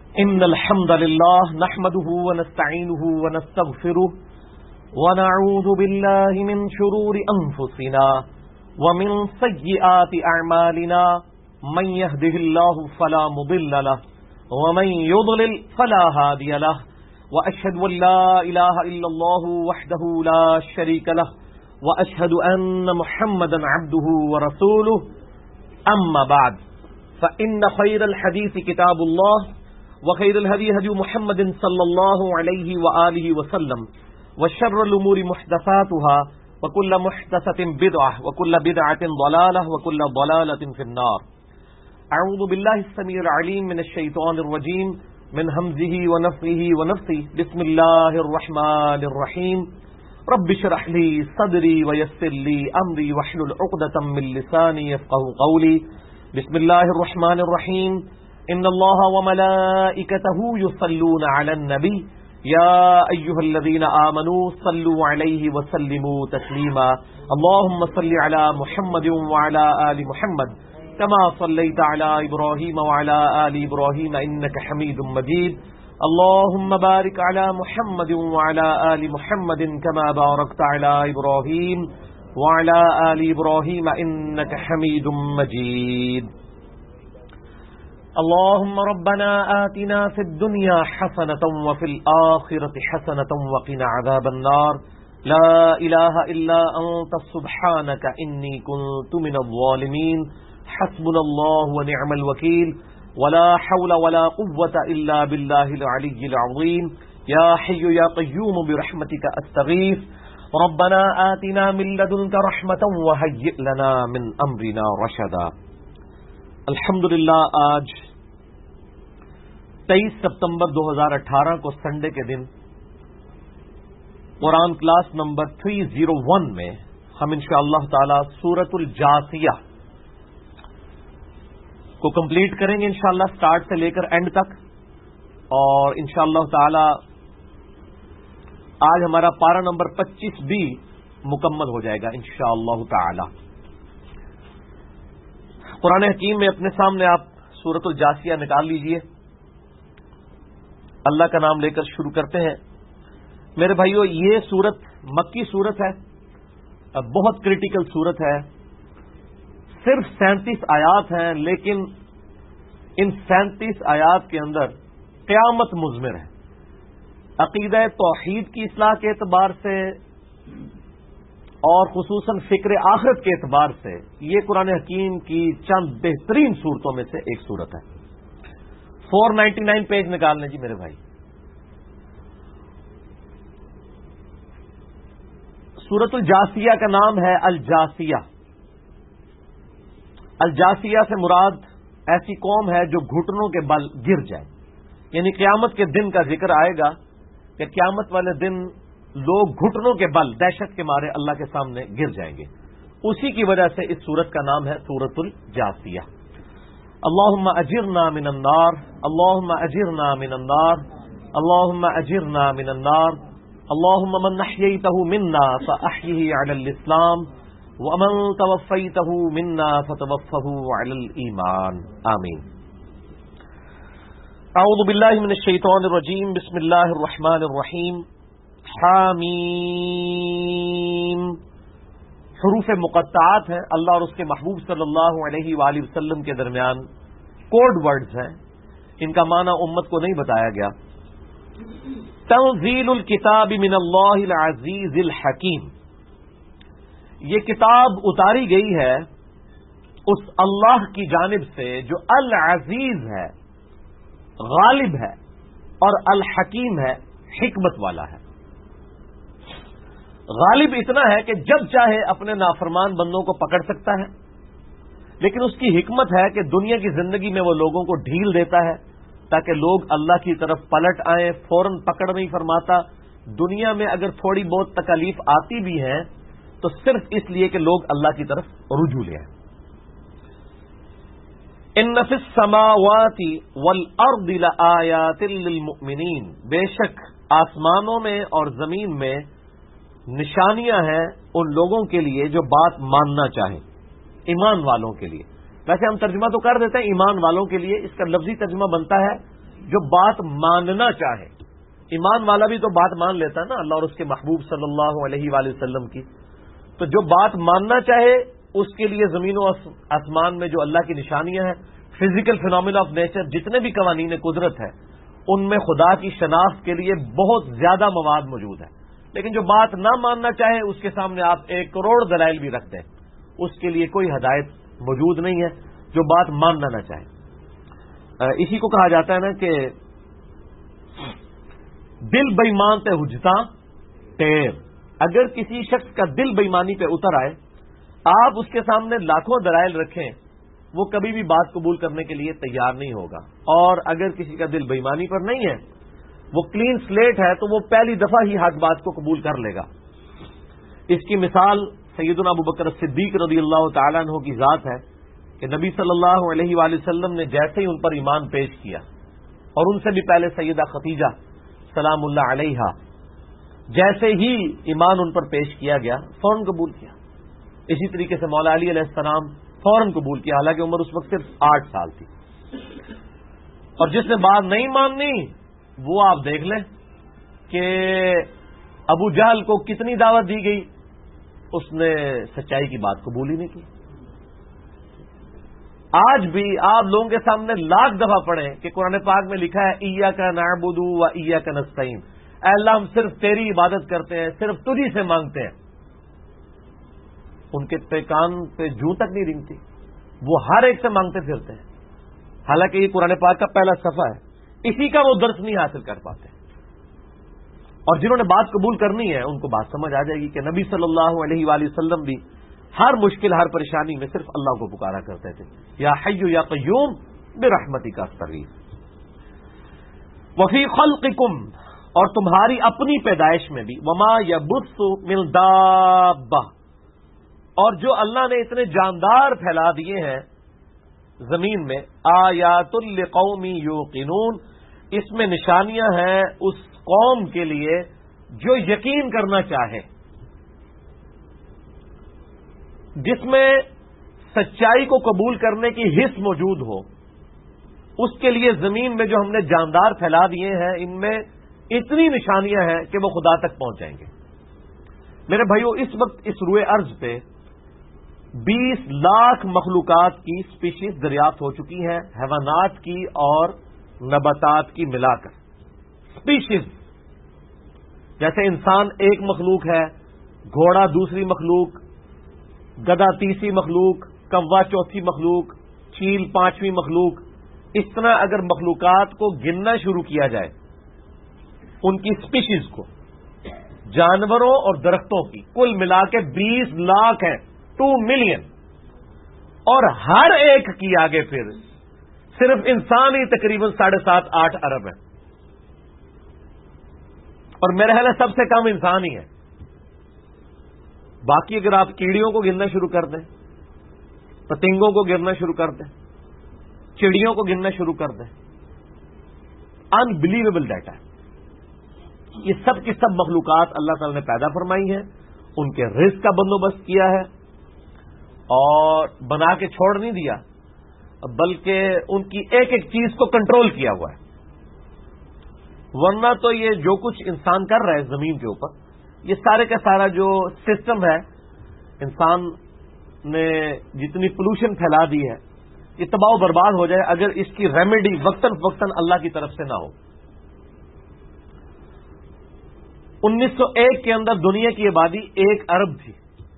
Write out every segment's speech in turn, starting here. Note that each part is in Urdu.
إن الحمد لله نحمده ونستعينه ونستغفره ونعوذ بالله من شرور أنفسنا ومن سيئات أعمالنا من يهده الله فلا مضل له ومن يضلل فلا هادي له وأشهد أن لا إله إلا الله وحده لا شريك له وأشهد أن محمدا عبده ورسوله أما بعد فإن خير الحديث كتاب الله وخير الهدي هدي محمد صلى الله عليه وآله وسلم وشر الأمور محدثاتها وكل محدثة بدعة وكل بدعة ضلالة وكل ضلالة في النار. أعوذ بالله السميع العليم من الشيطان الرجيم من همزه ونفخه ونفثه. بسم الله الرحمن الرحيم. رب اشرح لي صدري ويسر لي أمري واحلل عقدة من لساني يفقهوا قولي. بسم الله الرحمن الرحيم. إن الله وملائكته يصلون على النبي يا أيها الذين آمنوا صلوا عليه وسلموا تسليما. اللهم صل على محمد وعلى آل محمد كما صليت على إبراهيم وعلى آل إبراهيم إنك حميد مجيد. اللهم بارك على محمد وعلى آل محمد كما باركت على إبراهيم وعلى آل إبراهيم إنك حميد مجيد. اللهم ربنا آتنا في الدنيا حسنة وفي الآخرة حسنة وقنا عذاب النار. لا إله إلا أنت سبحانك إني كنت من الظالمين. حسبنا الله ونعم الوكيل ولا حول ولا قوة إلا بالله العلي العظيم. يا حي يا قيوم برحمتك أستغيث. ربنا آتنا من لدنك رحمة وهيئ لنا من أمرنا رشدا. الحمدللہ آج 23 ستمبر 2018 کو سنڈے کے دن قرآن کلاس نمبر 301 میں ہم انشاءاللہ تعالی سورۃ الجاثیہ کو کمپلیٹ کریں گے انشاءاللہ سٹارٹ سے لے کر اینڈ تک. اور انشاءاللہ تعالی آج ہمارا پارہ نمبر 25 بھی مکمل ہو جائے گا انشاءاللہ تعالی. قرآن حکیم میں اپنے سامنے آپ سورۃ الجاثیہ نکال لیجئے. اللہ کا نام لے کر شروع کرتے ہیں. میرے بھائیو یہ سورت مکی سورت ہے, بہت کریٹیکل سورت ہے. صرف 37 آیات ہیں, لیکن ان 37 آیات کے اندر قیامت مضمر ہے. عقیدہ توحید کی اصلاح کے اعتبار سے اور خصوصاً فکر آخرت کے اعتبار سے یہ قرآن حکیم کی چند بہترین صورتوں میں سے ایک صورت ہے. 499 پیج نکال لیں جی میرے بھائی. سورۃ الجاثیہ کا نام ہے الجاثیہ. الجاثیہ سے مراد ایسی قوم ہے جو گھٹنوں کے بل گر جائے. یعنی قیامت کے دن کا ذکر آئے گا کہ قیامت والے دن لوگ گھٹنوں کے بل دہشت کے مارے اللہ کے سامنے گر جائیں گے. اسی کی وجہ سے اس سورت کا نام ہے سورۃ الجاثیہ. اللہم اجرنا من النار, اللہم اجرنا من النار, اللہم اجرنا من النار. اللہم من احییتہ منا فاحیہ علی الاسلام ومن توفیتہ منا فتوفہ علی الایمان. آمین. اعوذ باللہ من الشیطان الرجیم. بسم اللہ الرحمن الرحیم. حامیم. حروف مقطعات ہیں. اللہ اور اس کے محبوب صلی اللہ علیہ وآلہ وسلم کے درمیان کوڈ ورڈز ہیں. ان کا معنی امت کو نہیں بتایا گیا. تنزیل الکتاب من اللہ العزیز الحکیم. یہ کتاب اتاری گئی ہے اس اللہ کی جانب سے جو العزیز ہے, غالب ہے, اور الحکیم ہے, حکمت والا ہے. غالب اتنا ہے کہ جب چاہے اپنے نافرمان بندوں کو پکڑ سکتا ہے, لیکن اس کی حکمت ہے کہ دنیا کی زندگی میں وہ لوگوں کو ڈھیل دیتا ہے تاکہ لوگ اللہ کی طرف پلٹ آئیں. فوراً پکڑ نہیں فرماتا. دنیا میں اگر تھوڑی بہت تکالیف آتی بھی ہیں تو صرف اس لیے کہ لوگ اللہ کی طرف رجوع لے آئیں. ان فی السماوات والارض لآیات للمؤمنین. بے شک آسمانوں میں اور زمین میں نشانیاں ہیں ان لوگوں کے لیے جو بات ماننا چاہیں, ایمان والوں کے لیے. ویسے ہم ترجمہ تو کر دیتے ہیں ایمان والوں کے لیے, اس کا لفظی ترجمہ بنتا ہے جو بات ماننا چاہے، ایمان والا بھی تو بات مان لیتا ہے نا اللہ اور اس کے محبوب صلی اللہ علیہ وآلہ وسلم کی، تو جو بات ماننا چاہے اس کے لیے زمین و آسمان میں جو اللہ کی نشانیاں ہیں، فزیکل فینومینا آف نیچر، جتنے بھی قوانین قدرت ہے، ان میں خدا کی شناخت کے لیے بہت زیادہ مواد موجود ہے. لیکن جو بات نہ ماننا چاہے اس کے سامنے آپ 1 کروڑ دلائل بھی رکھ دیں، اس کے لیے کوئی ہدایت موجود نہیں ہے جو بات ماننا نہ چاہے. اسی کو کہا جاتا ہے نا کہ دل بےمان تے حجتا ٹیر. اگر کسی شخص کا دل بےمانی پہ اتر آئے، آپ اس کے سامنے لاکھوں دلائل رکھیں، وہ کبھی بھی بات قبول کرنے کے لیے تیار نہیں ہوگا. اور اگر کسی کا دل بےمانی پر نہیں ہے، وہ کلین سلیٹ ہے، تو وہ پہلی دفعہ ہی حق بات کو قبول کر لے گا. اس کی مثال سیدنا ابو بکر صدیق رضی اللہ تعالیٰ عنہ کی ذات ہے کہ نبی صلی اللہ علیہ وآلہ وسلم نے جیسے ہی ان پر ایمان پیش کیا، اور ان سے بھی پہلے سیدہ خدیجہ سلام اللہ علیہا، جیسے ہی ایمان ان پر پیش کیا گیا فوراً قبول کیا. اسی طریقے سے مولا علی علیہ السلام فوراً قبول کیا، حالانکہ عمر اس وقت صرف 8 سال تھی. اور جس نے بات نہیں ماننی وہ آپ دیکھ لیں کہ ابو جہل کو کتنی دعوت دی گئی، اس نے سچائی کی بات قبول ہی نہیں کی. آج بھی آپ لوگوں کے سامنے لاکھ دفعہ پڑھیں کہ قرآن پاک میں لکھا ہے ایاک نعبد و ایاک نستعین، اے اللہ ہم صرف تیری عبادت کرتے ہیں، صرف تجھی سے مانگتے ہیں. ان کے کان پہ جوں تک نہیں رنگتی، وہ ہر ایک سے مانگتے پھرتے ہیں، حالانکہ یہ قرآن پاک کا پہلا صفحہ ہے. اسی کا وہ درس نہیں حاصل کر پاتے. اور جنہوں نے بات قبول کرنی ہے ان کو بات سمجھ آ جائے گی کہ نبی صلی اللہ علیہ وآلہ وسلم بھی ہر مشکل، ہر پریشانی میں صرف اللہ کو پکارا کرتے تھے، یا حی یا قیوم برحمتک استغیث. وفی خلقکم، اور تمہاری اپنی پیدائش میں بھی، وما یبث من دابہ، اور جو اللہ نے اتنے جاندار پھیلا دیے ہیں زمین میں، آیات لقوم یوقنون، اس میں نشانیاں ہیں اس قوم کے لیے جو یقین کرنا چاہے، جس میں سچائی کو قبول کرنے کی حس موجود ہو. اس کے لیے زمین میں جو ہم نے جاندار پھیلا دیے ہیں، ان میں اتنی نشانیاں ہیں کہ وہ خدا تک پہنچ جائیں گے. میرے بھائیو، اس وقت اس روئے ارض پہ 20 لاکھ مخلوقات کی سپیشیز دریافت ہو چکی ہیں، حیوانات کی اور نباتات کی ملا کر. سپیشیز جیسے انسان ایک مخلوق ہے، گھوڑا دوسری مخلوق، گدھا تیسری مخلوق، کوا چوتھی مخلوق، چیل 5ویں مخلوق. اس طرح اگر مخلوقات کو گننا شروع کیا جائے، ان کی سپیشیز کو، جانوروں اور درختوں کی کل ملا کے 20 لاکھ ہیں، 2 ملین. اور ہر ایک کی آگے پھر صرف انسان ہی تقریباً 7.5-8 ارب ہے. اور میرے خیال ہے سب سے کم انسان ہی ہے. باقی اگر آپ کیڑیوں کو گننا شروع کر دیں، پتنگوں کو گننا شروع کر دیں، چڑیوں کو گننا شروع کر دیں، انبلیویبل ڈیٹا ہے. یہ سب کی سب مخلوقات اللہ تعالی نے پیدا فرمائی ہیں، ان کے رزق کا بندوبست کیا ہے، اور بنا کے چھوڑ نہیں دیا، بلکہ ان کی ایک ایک چیز کو کنٹرول کیا ہوا ہے. ورنہ تو یہ جو کچھ انسان کر رہا ہے زمین کے اوپر، یہ سارے کا سارا جو سسٹم ہے، انسان نے جتنی پولوشن پھیلا دی ہے، یہ تباہ و برباد ہو جائے اگر اس کی ریمیڈی وقتاً فوقتاً اللہ کی طرف سے نہ ہو. 1901 کے اندر دنیا کی آبادی 1 ارب تھی،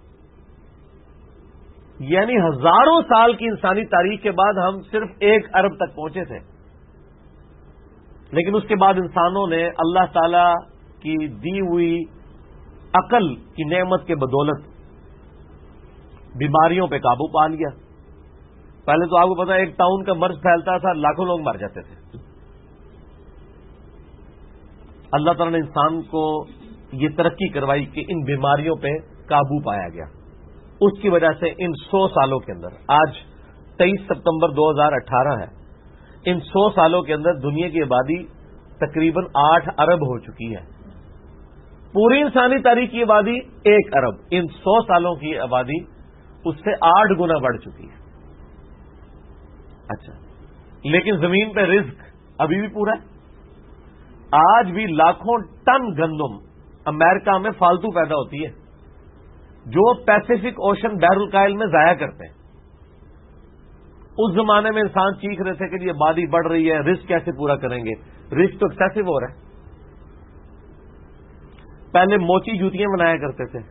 یعنی ہزاروں سال کی انسانی تاریخ کے بعد ہم صرف 1 ارب تک پہنچے تھے. لیکن اس کے بعد انسانوں نے اللہ تعالی کی دی ہوئی عقل کی نعمت کے بدولت بیماریوں پہ قابو پا لیا. پہلے تو آپ کو پتا ہے ایک ٹاؤن کا مرض پھیلتا تھا، لاکھوں لوگ مر جاتے تھے. اللہ تعالی نے انسان کو یہ ترقی کروائی کہ ان بیماریوں پہ قابو پایا گیا. اس کی وجہ سے ان 100 سالوں کے اندر، آج 23 ستمبر 2018 ہے، ان 100 سالوں کے اندر دنیا کی آبادی تقریباً 8 ارب ہو چکی ہے. پوری انسانی تاریخ کی آبادی 1 ارب، ان 100 سالوں کی آبادی اس سے 8 گنا بڑھ چکی ہے. اچھا، لیکن زمین پہ رزق ابھی بھی پورا ہے. آج بھی لاکھوں ٹن گندم امریکہ میں فالتو پیدا ہوتی ہے جو پیسیفک اوشن بحر الکاہل میں ضائع کرتے ہیں. اس زمانے میں انسان چیخ رہے تھے کہ یہ آبادی بڑھ رہی ہے، رسک کیسے پورا کریں گے. رسک تو ایکسیسو ہو رہا ہے. پہلے موچی جوتیاں بنایا کرتے تھے،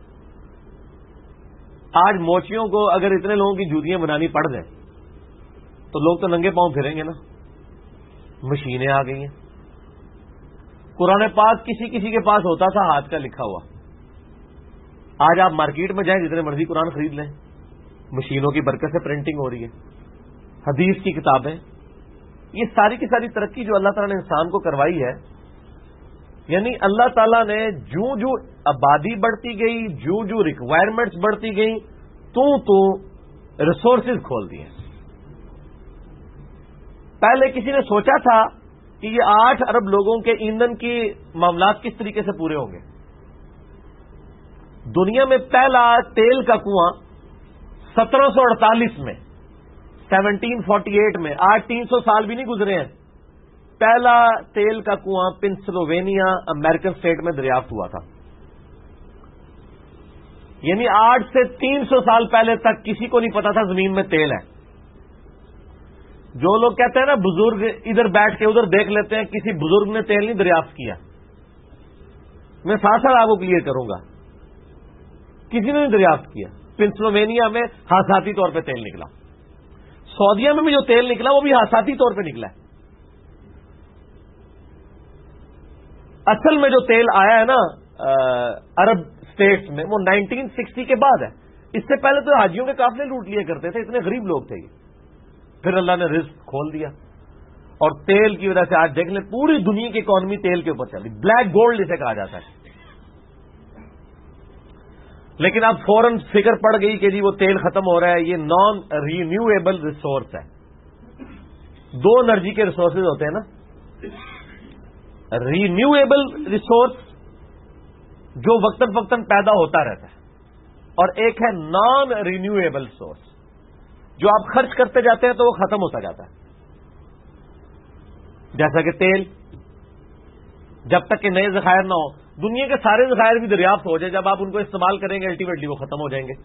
آج موچیوں کو اگر اتنے لوگوں کی جوتیاں بنانی پڑ جائیں تو لوگ تو ننگے پاؤں پھریں گے نا. مشینیں آ گئی ہیں. قرآن پاک کسی کسی کے پاس ہوتا تھا ہاتھ کا لکھا ہوا. آج آپ مارکیٹ میں جائیں جتنے مرضی قرآن خرید لیں، مشینوں کی برکت سے پرنٹنگ ہو رہی ہے. حدیث کی کتابیں، یہ ساری کی ساری ترقی جو اللہ تعالیٰ نے انسان کو کروائی ہے، یعنی اللہ تعالیٰ نے جو جو آبادی بڑھتی گئی، جو جو ریکوائرمنٹس بڑھتی گئی، تو ریسورسز کھول دیے. پہلے کسی نے سوچا تھا کہ یہ 8 ارب لوگوں کے ایندھن کی معاملات کس طریقے سے پورے ہوں گے. دنیا میں پہلا تیل کا کنواں 1748 میں، 1748 میں، آج 300 سال بھی نہیں گزرے ہیں، پہلا تیل کا کنواں پنسلوینیا امریکن اسٹیٹ میں دریافت ہوا تھا. یعنی آج سے 300 سال پہلے تک کسی کو نہیں پتا تھا زمین میں تیل ہے. جو لوگ کہتے ہیں نا بزرگ ادھر بیٹھ کے ادھر دیکھ لیتے ہیں، کسی بزرگ نے تیل نہیں دریافت کیا. میں ساتھ ساتھ آپ کو کلیئر کروں گا، کسی نے نہیں دریافت کیا. پنسلوینیا میں حادثاتی طور پہ تیل نکلا. سعودیہ میں بھی جو تیل نکلا وہ بھی حادثاتی طور پہ نکلا ہے. اصل میں جو تیل آیا ہے نا عرب اسٹیٹس میں، وہ 1960 کے بعد ہے. اس سے پہلے تو حاجیوں کے قافلے لوٹ لیا کرتے تھے، اتنے غریب لوگ تھے یہ. پھر اللہ نے رزق کھول دیا اور تیل کی وجہ سے آج دیکھ لیں پوری دنیا کی اکانومی تیل کے اوپر چل رہی. بلیک گولڈ اسے کہا جاتا ہے. لیکن اب فوراً فکر پڑ گئی کہ جی وہ تیل ختم ہو رہا ہے. یہ نان رینیویبل ریسورس ہے. 2 انرجی کے ریسورسز ہوتے ہیں نا، رینیویبل ریسورس جو وقتاً فوقتاً پیدا ہوتا رہتا ہے، اور ایک ہے نان رینیویبل ریسورس جو آپ خرچ کرتے جاتے ہیں تو وہ ختم ہوتا جاتا ہے. جیسا کہ تیل، جب تک کہ نئے ذخائر نہ ہو، دنیا کے سارے ذخائر بھی دریافت ہو جائے، جب آپ ان کو استعمال کریں گے الٹیمیٹلی وہ ختم ہو جائیں گے.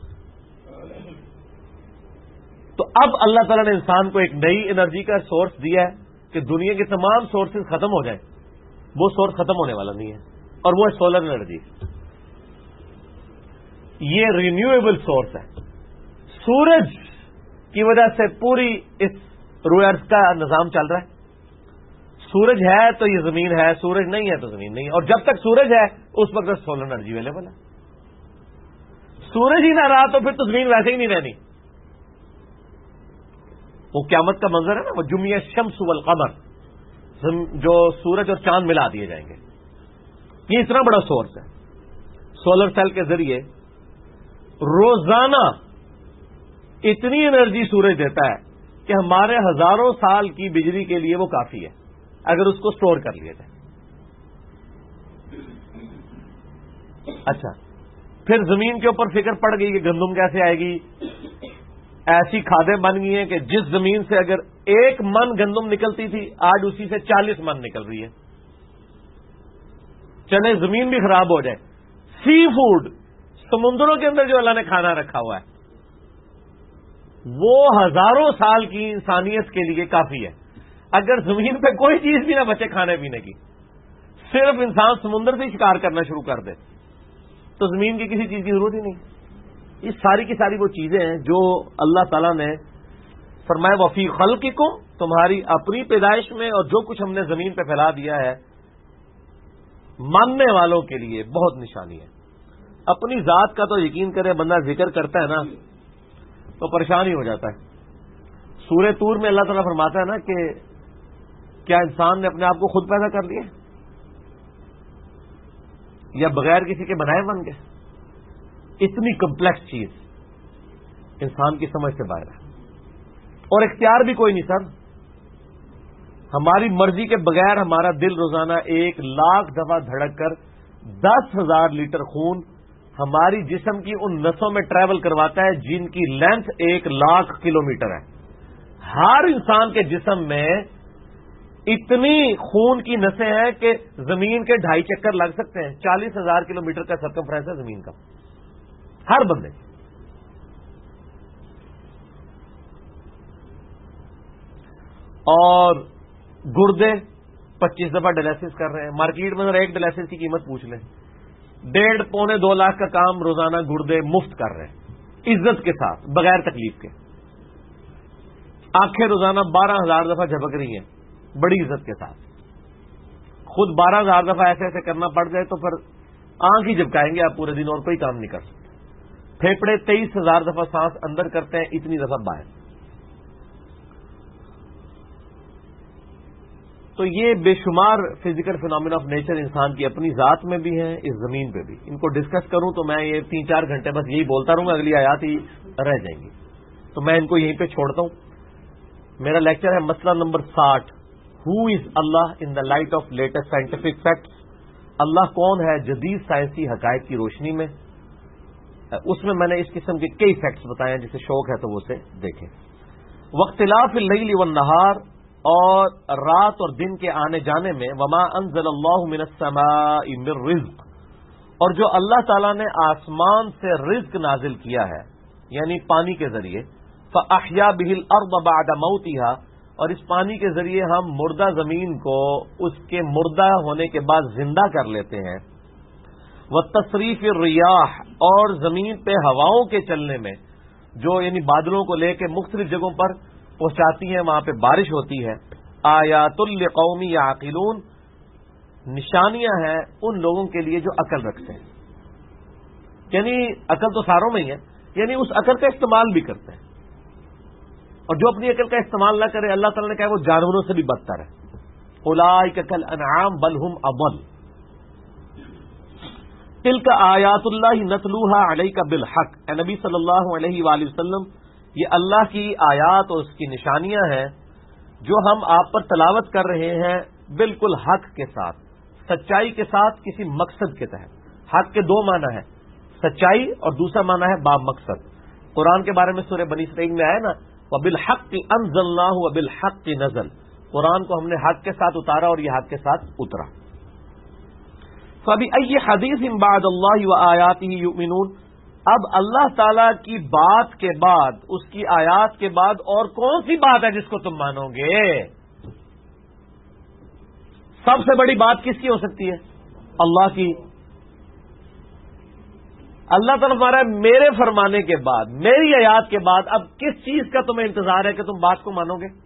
تو اب اللہ تعالیٰ نے انسان کو ایک نئی انرجی کا سورس دیا ہے کہ دنیا کے تمام سورسز ختم ہو جائیں. وہ سورس ختم ہونے والا نہیں ہے، اور وہ ہے سولر انرجی. یہ رینیویبل سورس ہے. سورج کی وجہ سے پوری اس روئے ارض کا نظام چل رہا ہے. سورج ہے تو یہ زمین ہے، سورج نہیں ہے تو زمین نہیں ہے. اور جب تک سورج ہے اس وقت سولر انرجی اویلیبل ہے. سورج ہی نہ رہا تو پھر تو زمین ویسے ہی نہیں رہنی. وہ قیامت کا منظر ہے نا، وہ جمیع الشمس والقمر، جو سورج اور چاند ملا دیے جائیں گے. یہ اتنا بڑا سورس ہے. سولر سیل کے ذریعے روزانہ اتنی انرجی سورج دیتا ہے کہ ہمارے ہزاروں سال کی بجلی کے لیے وہ کافی ہے اگر اس کو سٹور کر لیا جائے. اچھا، پھر زمین کے اوپر فکر پڑ گئی کہ گندم کیسے آئے گی. ایسی کھادیں بن گئی ہیں کہ جس زمین سے اگر 1 من گندم نکلتی تھی آج اسی سے 40 من نکل رہی ہے. چلے زمین بھی خراب ہو جائے، سی فوڈ، سمندروں کے اندر جو اللہ نے کھانا رکھا ہوا ہے وہ ہزاروں سال کی انسانیت کے لیے کافی ہے. اگر زمین پہ کوئی چیز بھی نہ بچے کھانے پینے کی، صرف انسان سمندر سے شکار کرنا شروع کر دے تو زمین کی کسی چیز کی ضرورت ہی نہیں. یہ ساری کی ساری وہ چیزیں ہیں جو اللہ تعالیٰ نے فرمایا وفی خلقکم، تمہاری اپنی پیدائش میں اور جو کچھ ہم نے زمین پہ پھیلا دیا ہے ماننے والوں کے لیے بہت نشانی ہے. اپنی ذات کا تو یقین کرے بندہ ذکر کرتا ہے نا تو پریشان ہی ہو جاتا ہے. سورہ طور میں اللہ تعالیٰ فرماتا ہے نا کہ کیا انسان نے اپنے آپ کو خود پیدا کر لیا یا بغیر کسی کے بنائے بن گئے. اتنی کمپلیکس چیز انسان کی سمجھ سے باہر ہے، اور اختیار بھی کوئی نہیں سر. ہماری مرضی کے بغیر ہمارا دل روزانہ 1 لاکھ دفعہ دھڑک کر 10,000 لیٹر خون ہماری جسم کی ان نسوں میں ٹریول کرواتا ہے جن کی لینتھ 1 لاکھ کلومیٹر ہے. ہر انسان کے جسم میں اتنی خون کی نسیں ہیں کہ زمین کے 2.5 چکر لگ سکتے ہیں. 40,000 کلومیٹر کا سرکمفرنس ہے زمین کا ہر بندے. اور گردے 25 دفعہ ڈائلسس کر رہے ہیں. مارکیٹ میں ذرا ایک ڈائلسس کی قیمت پوچھ لیں. 1.5-2 لاکھ کا کام روزانہ گردے مفت کر رہے ہیں, عزت کے ساتھ, بغیر تکلیف کے. آنکھیں روزانہ 12,000 دفعہ جھپک رہی ہیں بڑی عزت کے ساتھ. خود 12,000 دفعہ ایسے ایسے کرنا پڑ جائے تو پھر آنکھ ہی جھپکائیں گے آپ پورے دن, اور کوئی کام نہیں کر سکتے. پھیپڑے 23,000 دفعہ سانس اندر کرتے ہیں, اتنی دفعہ باہر. تو یہ بے شمار فزیکل فینومینا آف نیچر انسان کی اپنی ذات میں بھی ہیں, اس زمین پہ بھی. ان کو ڈسکس کروں تو میں یہ 3-4 گھنٹے بس یہی بولتا رہوں گا, اگلی آیات ہی رہ جائیں گی. تو میں ان کو یہیں پہ چھوڑتا ہوں. میرا لیکچر ہے مسئلہ نمبر 60, who is Allah in the light of latest scientific facts. اللہ کون ہے جدید سائنسی حقائق کی روشنی میں. اس میں نے اس قسم کے کئی فیکٹس بتائے ہیں, جسے شوق ہے تو وہ اسے دیکھیں. واختلاف اللیل والنہار, اور رات اور دن کے آنے جانے میں, وما انزل اللہ من السماء من رزق, اور جو اللہ تعالیٰ نے آسمان سے رزق نازل کیا ہے یعنی پانی کے ذریعے, فاحیا به الارض بعد موتها, اور اس پانی کے ذریعے ہم مردہ زمین کو اس کے مردہ ہونے کے بعد زندہ کر لیتے ہیں. والتصریف الریاح, اور زمین پہ ہواؤں کے چلنے میں, جو یعنی بادلوں کو لے کے مختلف جگہوں پر پہنچاتی ہیں, وہاں پہ بارش ہوتی ہے. آیات لقوم یعقلون, نشانیاں ہیں ان لوگوں کے لیے جو عقل رکھتے ہیں. یعنی عقل تو ساروں میں ہی ہے, یعنی اس عقل کا استعمال بھی کرتے ہیں. اور جو اپنی عقل کا استعمال نہ کرے, اللہ تعالیٰ نے کہا وہ جانوروں سے بھی بدتر ہے. اولئک کالانعام بل هم اضل. تلک آیات اللہ نتلوها علیک بالحق. اے نبی صلی اللہ علیہ وآلہ وسلم, یہ اللہ کی آیات اور اس کی نشانیاں ہیں جو ہم آپ پر تلاوت کر رہے ہیں بالکل حق کے ساتھ, سچائی کے ساتھ, کسی مقصد کے تحت. حق کے 2 معنی ہیں, سچائی اور دوسرا معنی ہے با مقصد. قرآن کے بارے میں سورہ بنی اسرائیل میں آیا نا, وَبِالْحَقِّ أَنزَلْنَاهُ وَبِالْحَقِّ نَزَلَ, قرآن کو ہم نے حق کے ساتھ اتارا اور یہ حق کے ساتھ اترا. فَبِأَيِّ حَدِيثٍ بَعْدَ اللَّهِ وَآيَاتِهِ يُؤْمِنُونَ, اب اللہ تعالی کی بات کے بعد, اس کی آیات کے بعد اور کون سی بات ہے جس کو تم مانو گے؟ سب سے بڑی بات کس کی ہو سکتی ہے؟ اللہ کی. اللہ تعالیٰ ہمارا میرے فرمانے کے بعد, میری آیات کے بعد اب کس چیز کا تمہیں انتظار ہے کہ تم بات کو مانو گے؟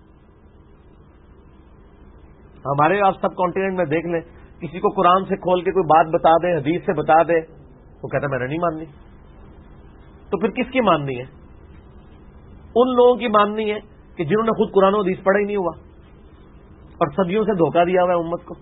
ہمارے آپ سب کانٹیننٹ میں دیکھ لیں, کسی کو قرآن سے کھول کے کوئی بات بتا دے, حدیث سے بتا دے, وہ کہتا ہے میں نے نہیں ماننی. تو پھر کس کی ماننی ہے؟ ان لوگوں کی ماننی ہے کہ جنہوں نے خود قرآن و حدیث پڑھا ہی نہیں ہوا اور صدیوں سے دھوکہ دیا ہوا ہے امت کو.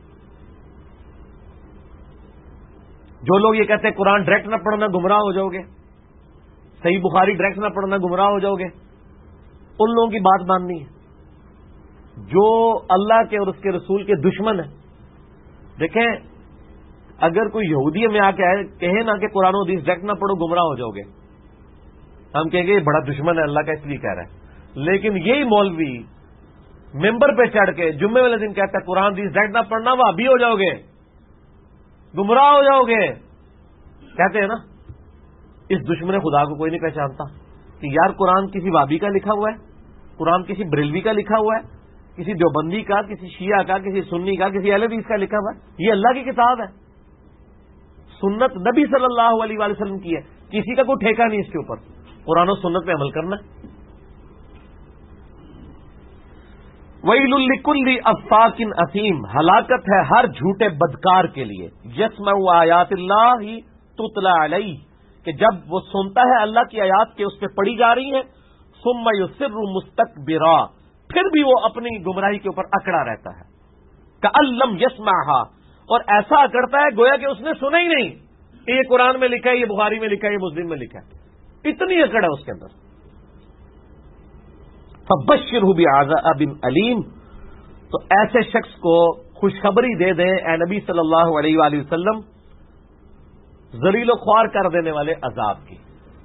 جو لوگ یہ کہتے ہیں قرآن ڈائریکٹ نہ پڑھنا گمراہ ہو جاؤ گے, صحیح بخاری ڈائریکٹ نہ پڑھنا گمراہ ہو جاؤ گے, ان لوگوں کی بات ماننی ہے جو اللہ کے اور اس کے رسول کے دشمن ہیں. دیکھیں, اگر کوئی یہودی میں آ کے کہے نا کہ قرآن و حدیث ڈائریکٹ نہ پڑھو گمراہ ہو جاؤ گے, ہم کہیں گے یہ بڑا دشمن ہے اللہ کا, اس لیے کہہ رہا ہے. لیکن یہی مولوی ممبر پہ چڑھ کے جمعے والے دن کہتا ہے قرآن حدیث ڈائریکٹ نہ پڑھنا, وہ ابھی ہو جاؤ گے, گمراہ ہو جاؤ گے. کہتے ہیں نا, اس دشمن خدا کو کوئی نہیں پہچانتا کہ یار قرآن کسی وابی کا لکھا ہوا ہے, قرآن کسی بریلوی کا لکھا ہوا ہے, کسی دیوبندی کا, کسی شیعہ کا, کسی سنی کا, کسی اہل حدیث کا لکھا ہوا ہے. یہ اللہ کی کتاب ہے, سنت نبی صلی اللہ علیہ وآلہ وسلم کی ہے, کسی کا کوئی ٹھیکہ نہیں اس کے اوپر. قرآن و سنت پہ عمل کرنا. وَيْلٌ لِّكُلِّ أَفَّاكٍ أَثِيمٍ, ہلاکت ہے ہر جھوٹے بدکار کے لیے. يَسْمَعُ آیاتِ اللَّهِ تُتْلَىٰ عَلَيْهِ, کہ جب وہ سنتا ہے اللہ کی آیات کے اس پہ پڑھی جا رہی ہیں, ثُمَّ يُصِرُّ مُسْتَكْبِرًا, پھر بھی وہ اپنی گمراہی کے اوپر اکڑا رہتا ہے. كَأَن لَّمْ يَسْمَعْهَا, اور ایسا اکڑتا ہے گویا کہ اس نے سنا ہی نہیں. یہ قرآن میں لکھا ہے, یہ بخاری میں لکھا ہے, یہ مسلم میں لکھا ہے. اتنی اکڑ ہے اس کے اندر. فَبَشِّرْهُ بِعَذَابٍ أَلِيمٍ, تو ایسے شخص کو خوشخبری دے دیں اے نبی صلی اللہ علیہ وآلہ وسلم, ذلیل و خوار کر دینے والے عذاب کی.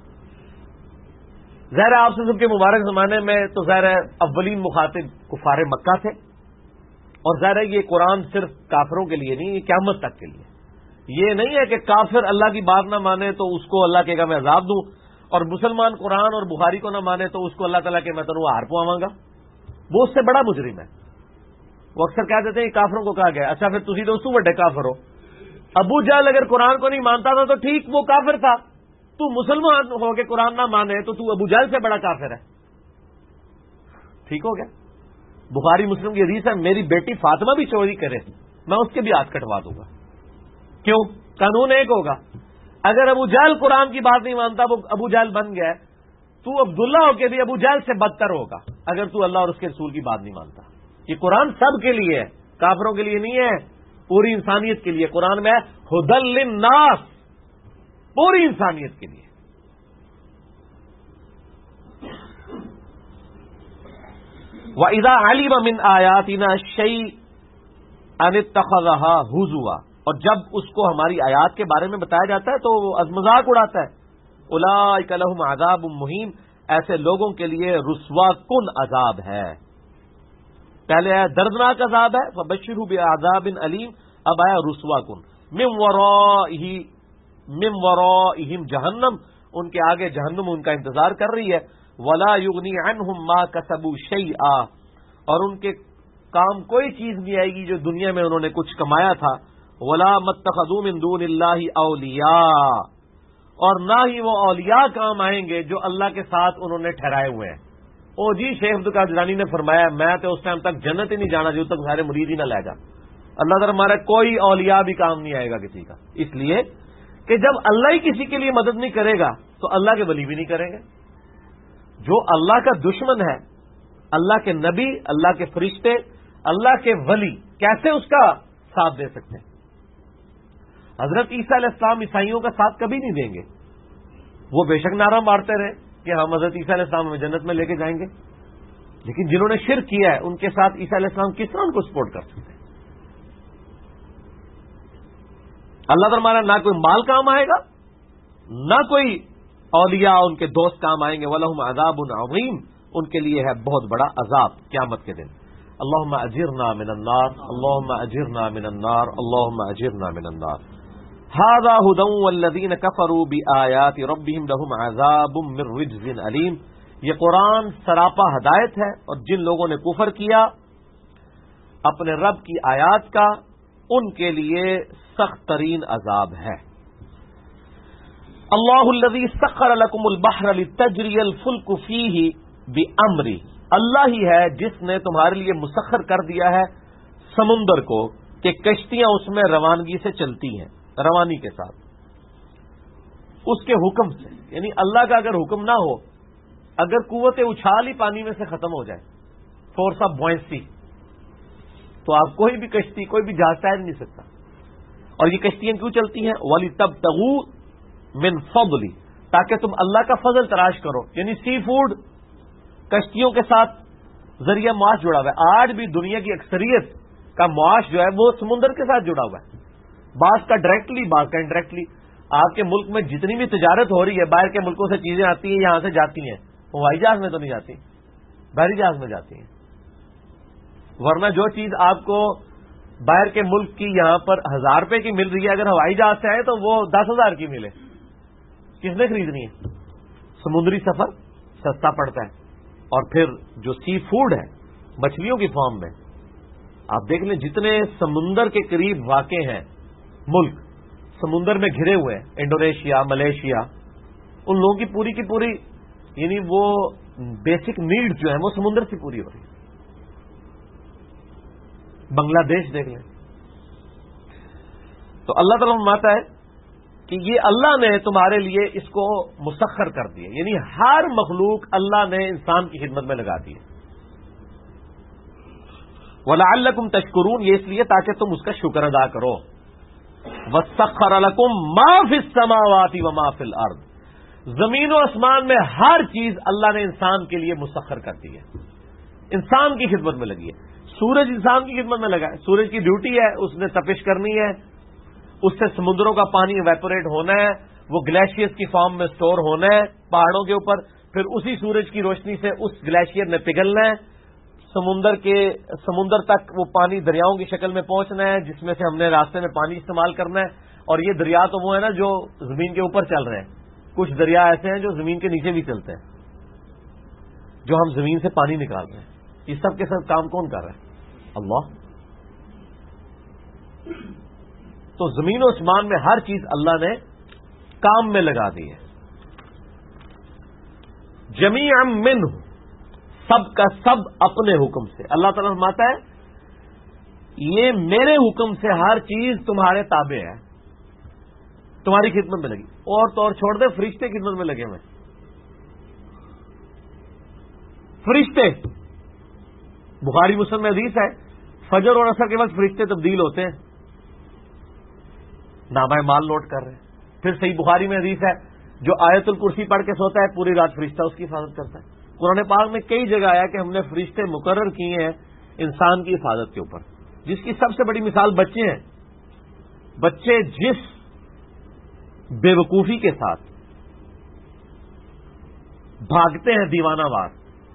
ظاہر آپ سے کے مبارک زمانے میں تو ظاہر اولین مخاطب کفار مکہ تھے, اور ظاہر ہے یہ قرآن صرف کافروں کے لیے نہیں، یہ قیامت تک کے لیے. یہ نہیں ہے کہ کافر اللہ کی بات نہ مانے تو اس کو اللہ کہے گا میں عذاب دوں، اور مسلمان قرآن اور بخاری کو نہ مانے تو اس کو اللہ تعالیٰ کہ میں تنوں ہار پواواں گا. وہ اس سے بڑا مجرم ہے. وہ اکثر کہہ دیتے ہیں کافروں کو کہا گیا، اچھا پھر تسی تو اس سے بڑے کافر ہو. ابو جہل اگر قرآن کو نہیں مانتا تھا تو ٹھیک وہ کافر تھا، تو مسلمان ہو کے قرآن نہ مانے تو ابو جہل سے بڑا کافر ہے. ٹھیک ہو گیا. بخاری مسلم کی حدیث ہے میری بیٹی فاطمہ بھی چوری کرے میں اس کے بھی ہاتھ کٹوا دوں گا. کیوں؟ قانون ایک ہوگا. اگر ابو جہل قرآن کی بات نہیں مانتا وہ ابو جہل بن گیا، تو عبداللہ ہو کے بھی ابو جہل سے بدتر ہوگا اگر تو اللہ اور اس کے رسول کی بات نہیں مانتا. یہ قرآن سب کے لیے ہے، کافروں کے لیے نہیں ہے، پوری انسانیت کے لیے. قرآن میں ہدی للناس، پوری انسانیت کے لیے. وَإِذَا عَلِمَ مِنْ آيَاتِنَا شَيْئًا اتَّخَذَهَا هُزُوًا، اور جب اس کو ہماری آیات کے بارے میں بتایا جاتا ہے تو وہ مذاق اڑاتا ہے. اولئک لہم عذاب مہین، ایسے لوگوں کے لیے رسوا کن عذاب ہے. پہلے آیا دردناک عذاب ہے فبشرہ بعذاب علیم، اب آیا رسوا کن. من ورائہم جہنم، ان کے آگے جہنم ان کا انتظار کر رہی ہے. ولا یغنی عنہم ما کسبوا شیئا، اور ان کے کام کوئی چیز نہیں آئے گی جو دنیا میں انہوں نے کچھ کمایا تھا. ولا متخذوا من دون اللہ اولیاء، اور نہ ہی وہ اولیاء کام آئیں گے جو اللہ کے ساتھ انہوں نے ٹھہرائے ہوئے ہیں. او جی شیخ عبدالقادر جیلانی نے فرمایا میں تو اس ٹائم تک جنت ہی نہیں جانا جب تک سارے مرید ہی نہ لے جا. اللہ تعالیٰ ہمارا کوئی اولیاء بھی کام نہیں آئے گا کسی کا، اس لیے کہ جب اللہ ہی کسی کے لیے مدد نہیں کرے گا تو اللہ کے ولی بھی نہیں کریں گے. جو اللہ کا دشمن ہے، اللہ کے نبی، اللہ کے فرشتے، اللہ کے ولی کیسے اس کا ساتھ دے سکتے ہیں؟ حضرت عیسیٰ علیہ السلام عیسائیوں کا ساتھ کبھی نہیں دیں گے. وہ بے شک نعرہ مارتے رہے کہ ہم حضرت عیسیٰ علیہ السلام ہمیں جنت میں لے کے جائیں گے، لیکن جنہوں نے شرک کیا ہے ان کے ساتھ عیسیٰ علیہ السلام کس طرح ان کو سپورٹ کر سکتے ہیں؟ اللہ تعالیٰ نہ کوئی مال کام آئے گا، نہ کوئی اولیاء ان کے دوست کام آئیں گے. وَلَهُمْ عَذَابٌ عَظِيمٌ، ان کے لیے ہے بہت بڑا عذاب قیامت کے دن. اللہم اجرنا من النار، اللہم اجرنا من النار، اللہم اجرنا من النار. هذا هدى والذین کفروا بآیات ربهم لهم عذاب من رجز علیم. یہ قرآن سراپا ہدایت ہے، اور جن لوگوں نے کفر کیا اپنے رب کی آیات کا ان کے لیے سخت ترین عذاب ہے. اللہ الذی سخر لکم البحر لتجری الفلک فیہ بامرہ، اللہ ہی ہے جس نے تمہارے لیے مسخر کر دیا ہے سمندر کو کہ کشتیاں اس میں روانگی سے چلتی ہیں، روانی کے ساتھ اس کے حکم سے. یعنی اللہ کا اگر حکم نہ ہو، اگر قوت اچھال ہی پانی میں سے ختم ہو جائے، فورس آف بوئنسی، تو آپ کوئی بھی کشتی، کوئی بھی جہاز تیر نہیں سکتا. اور یہ کشتیاں کیوں چلتی ہیں؟ وَلِتَبْتَغُوا مِن فَضْلِ، تاکہ تم اللہ کا فضل تلاش کرو. یعنی سی فوڈ کشتیوں کے ساتھ ذریعہ معاش جڑا ہوا ہے. آج بھی دنیا کی اکثریت کا معاش جو ہے وہ سمندر کے ساتھ جڑا ہوا ہے، بعض کا ڈائریکٹلی، بعض کا انڈائریکٹلی. آپ کے ملک میں جتنی بھی تجارت ہو رہی ہے، باہر کے ملکوں سے چیزیں آتی ہیں، یہاں سے جاتی ہیں، ہوائی جہاز میں تو نہیں جاتی، بحری جہاز میں جاتی ہیں. ورنہ جو چیز آپ کو باہر کے ملک کی یہاں پر 1000 روپے کی مل رہی ہے، اگر ہوائی جہاز سے آئے تو وہ 10,000 کی ملے. کس نے خریدنی ہے؟ سمندری سفر سستا پڑتا ہے. اور پھر جو سی فوڈ ہے مچھلیوں کی فارم میں، آپ دیکھ لیں جتنے سمندر کے قریب واقع ہیں ملک، سمندر میں گھرے ہوئے ہیں، انڈونیشیا، ملیشیا، ان لوگوں کی پوری یعنی وہ بیسک نیڈ جو ہیں وہ سمندر سے پوری ہو رہی ہے. بنگلہ دیش دیکھ لیں. تو اللہ تعالیٰ فرماتا ہے کہ یہ اللہ نے تمہارے لیے اس کو مسخر کر دیا، یعنی ہر مخلوق اللہ نے انسان کی خدمت میں لگا دی ہے. وَلَعَلَّكُمْ تَشْكُرُونَ، یہ اس لیے تاکہ تم اس کا شکر ادا کرو. وَسَخَّرَ لَكُم مَّا فِي السَّمَاوَاتِ وَمَا فِي الْأَرْضِ، زمین و آسمان میں ہر چیز اللہ نے انسان کے لیے مسخر کر دی ہے، انسان کی خدمت میں لگی ہے. سورج انسان کی خدمت میں لگا ہے، سورج کی ڈیوٹی ہے، اس نے تپش کرنی ہے، اس سے سمندروں کا پانی ایویپوریٹ ہونا ہے، وہ گلیشیئرز کی فارم میں سٹور ہونا ہے پہاڑوں کے اوپر، پھر اسی سورج کی روشنی سے اس گلیشیئر نے پگھلنا ہے، سمندر تک وہ پانی دریاؤں کی شکل میں پہنچنا ہے، جس میں سے ہم نے راستے میں پانی استعمال کرنا ہے. اور یہ دریا تو وہ ہے نا جو زمین کے اوپر چل رہے ہیں. کچھ دریا ایسے ہیں جو زمین کے نیچے بھی چلتے ہیں، جو ہم زمین سے پانی نکال رہے ہیں. یہ سب کے ساتھ کام کون کر رہا ہے؟ اللہ. تو زمین و آسمان میں ہر چیز اللہ نے کام میں لگا دی ہے. جمیعا منہ، سب کا سب اپنے حکم سے. اللہ تعالیٰ فرماتا ہے یہ میرے حکم سے ہر چیز تمہارے تابع ہے، تمہاری خدمت میں لگی. اور تو اور چھوڑ دے، فرشتے خدمت میں لگے ہوئے. فرشتے، بخاری مسلم میں حدیث ہے فجر اور عصر کے وقت فرشتے تبدیل ہوتے ہیں، نامہ مال نوٹ کر رہے ہیں. پھر صحیح بخاری میں حدیث ہے جو آیت الکرسی پڑھ کے سوتا ہے پوری رات فرشتہ اس کی حفاظت کرتا ہے. قرآن پاک میں کئی جگہ آیا کہ ہم نے فرشتے مقرر کیے ہیں انسان کی حفاظت کے اوپر، جس کی سب سے بڑی مثال بچے ہیں. بچے جس بے وقوفی کے ساتھ بھاگتے ہیں دیوانہ وار،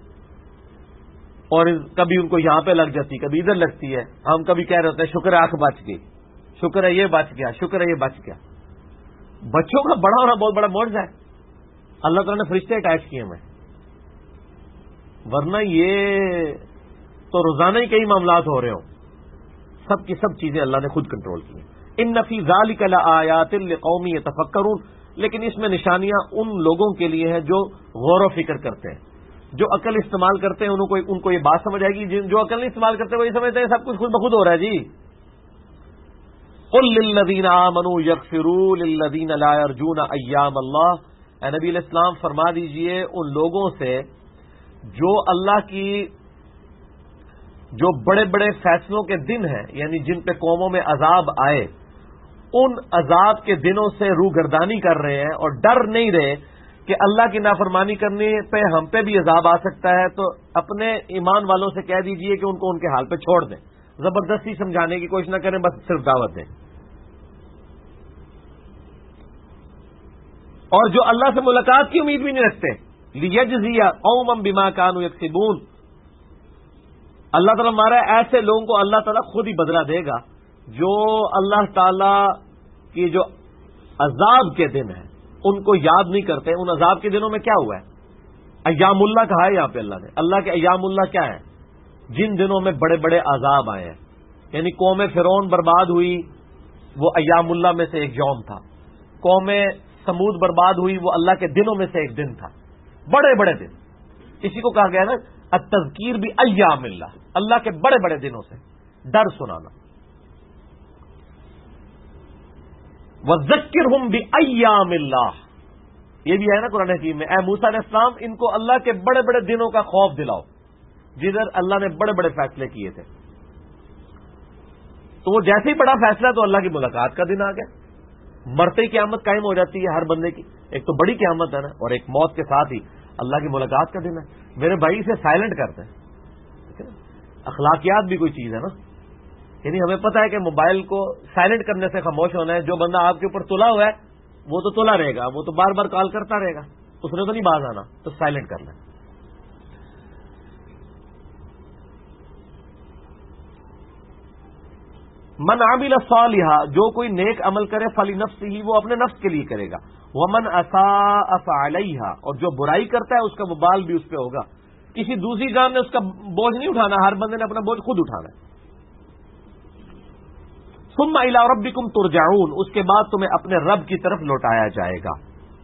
اور کبھی ان کو یہاں پہ لگ جاتی، کبھی ادھر لگتی ہے. ہم کبھی کہہ رہے ہوتے ہیں شکر ہے آنکھ بچ گئی، شکر ہے یہ بچ گیا، شکر ہے یہ بچ گیا. بچوں کا بڑا ہونا بہت بڑا معجزہ ہے. اللہ تعالیٰ نے فرشتے اٹیچ کیے ہمیں، ورنہ یہ تو روزانہ ہی کئی معاملات ہو رہے ہوں. سب کی سب چیزیں اللہ نے خود کنٹرول کی ہیں. ان فی ذلک لآیات لقوم یتفکرون، لیکن اس میں نشانیاں ان لوگوں کے لیے ہیں جو غور و فکر کرتے ہیں، جو عقل استعمال کرتے ہیں. ان کو یہ بات سمجھ آئے گی. جو عقل نہیں استعمال کرتے وہ یہ سمجھتے ہیں سب کچھ خود بخود ہو رہا ہے. جی قل للذین آمنوا یغفروا للذین لا یرجون ایام اللہ. اے نبی علیہ السلام فرما دیجئے ان لوگوں سے جو اللہ کی جو بڑے بڑے فیصلوں کے دن ہیں، یعنی جن پہ قوموں میں عذاب آئے، ان عذاب کے دنوں سے روگردانی کر رہے ہیں اور ڈر نہیں رہے کہ اللہ کی نافرمانی کرنے پہ ہم پہ بھی عذاب آ سکتا ہے، تو اپنے ایمان والوں سے کہہ دیجئے کہ ان کو ان کے حال پہ چھوڑ دیں. زبردستی سمجھانے کی کوشش نہ کریں، بس صرف دعوت دیں. اور جو اللہ سے ملاقات کی امید بھی نہیں رکھتے، لیجزی قوما بما كانوا یکسبون. اللہ تعالیٰ ہمارا ایسے لوگوں کو اللہ تعالیٰ خود ہی بدلہ دے گا جو اللہ تعالیٰ کی جو عذاب کے دن ہیں ان کو یاد نہیں کرتے. ان عذاب کے دنوں میں کیا ہوا ہے؟ ایام اللہ کہا ہے یہاں پہ اللہ نے. اللہ کے ایام اللہ کیا ہے؟ جن دنوں میں بڑے بڑے عذاب آئے ہیں. یعنی قوم فرعون برباد ہوئی، وہ ایام اللہ میں سے ایک یوم تھا. قوم سمود برباد ہوئی، وہ اللہ کے دنوں میں سے ایک دن تھا. بڑے بڑے دن، اسی کو کہا گیا نا التذکیر بھی ایام اللہ، اللہ کے بڑے بڑے دنوں سے ڈر سنانا. وذکرہم بایام اللہ، یہ بھی ہے نا قرآن حکیم میں. اے موسیٰ علیہ السلام ان کو اللہ کے بڑے بڑے دنوں کا خوف دلاؤ جدھر اللہ نے بڑے بڑے فیصلے کیے تھے. تو وہ جیسے ہی بڑا فیصلہ تو اللہ کی ملاقات کا دن آ گیا. مرتے ہی قیامت قائم ہو جاتی ہے ہر بندے کی. ایک تو بڑی قیامت ہے نا، اور ایک موت کے ساتھ ہی اللہ کی ملاقات کا دن ہے. میرے بھائی اسے سائلنٹ کرتے ہیں. اخلاقیات بھی کوئی چیز ہے نا. یعنی ہمیں پتہ ہے کہ موبائل کو سائلنٹ کرنے سے خاموش ہونا ہے. جو بندہ آپ کے اوپر تلا ہوا ہے وہ تو تلا رہے گا، وہ تو بار بار کال کرتا رہے گا، اس نے تو نہیں باز آنا. تو سائلنٹ کرنا ہے. من عمل صالحا، جو کوئی نیک عمل کرے فلنفسہ، وہ اپنے نفس کے لیے کرے گا. ومن اساء فعلیہا، اور جو برائی کرتا ہے اس کا وبال بھی اس پہ ہوگا. کسی دوسری جان نے اس کا بوجھ نہیں اٹھانا، ہر بندے نے اپنا بوجھ خود اٹھانا ہے. ثم الی ربکم ترجعون، اس کے بعد تمہیں اپنے رب کی طرف لوٹایا جائے گا.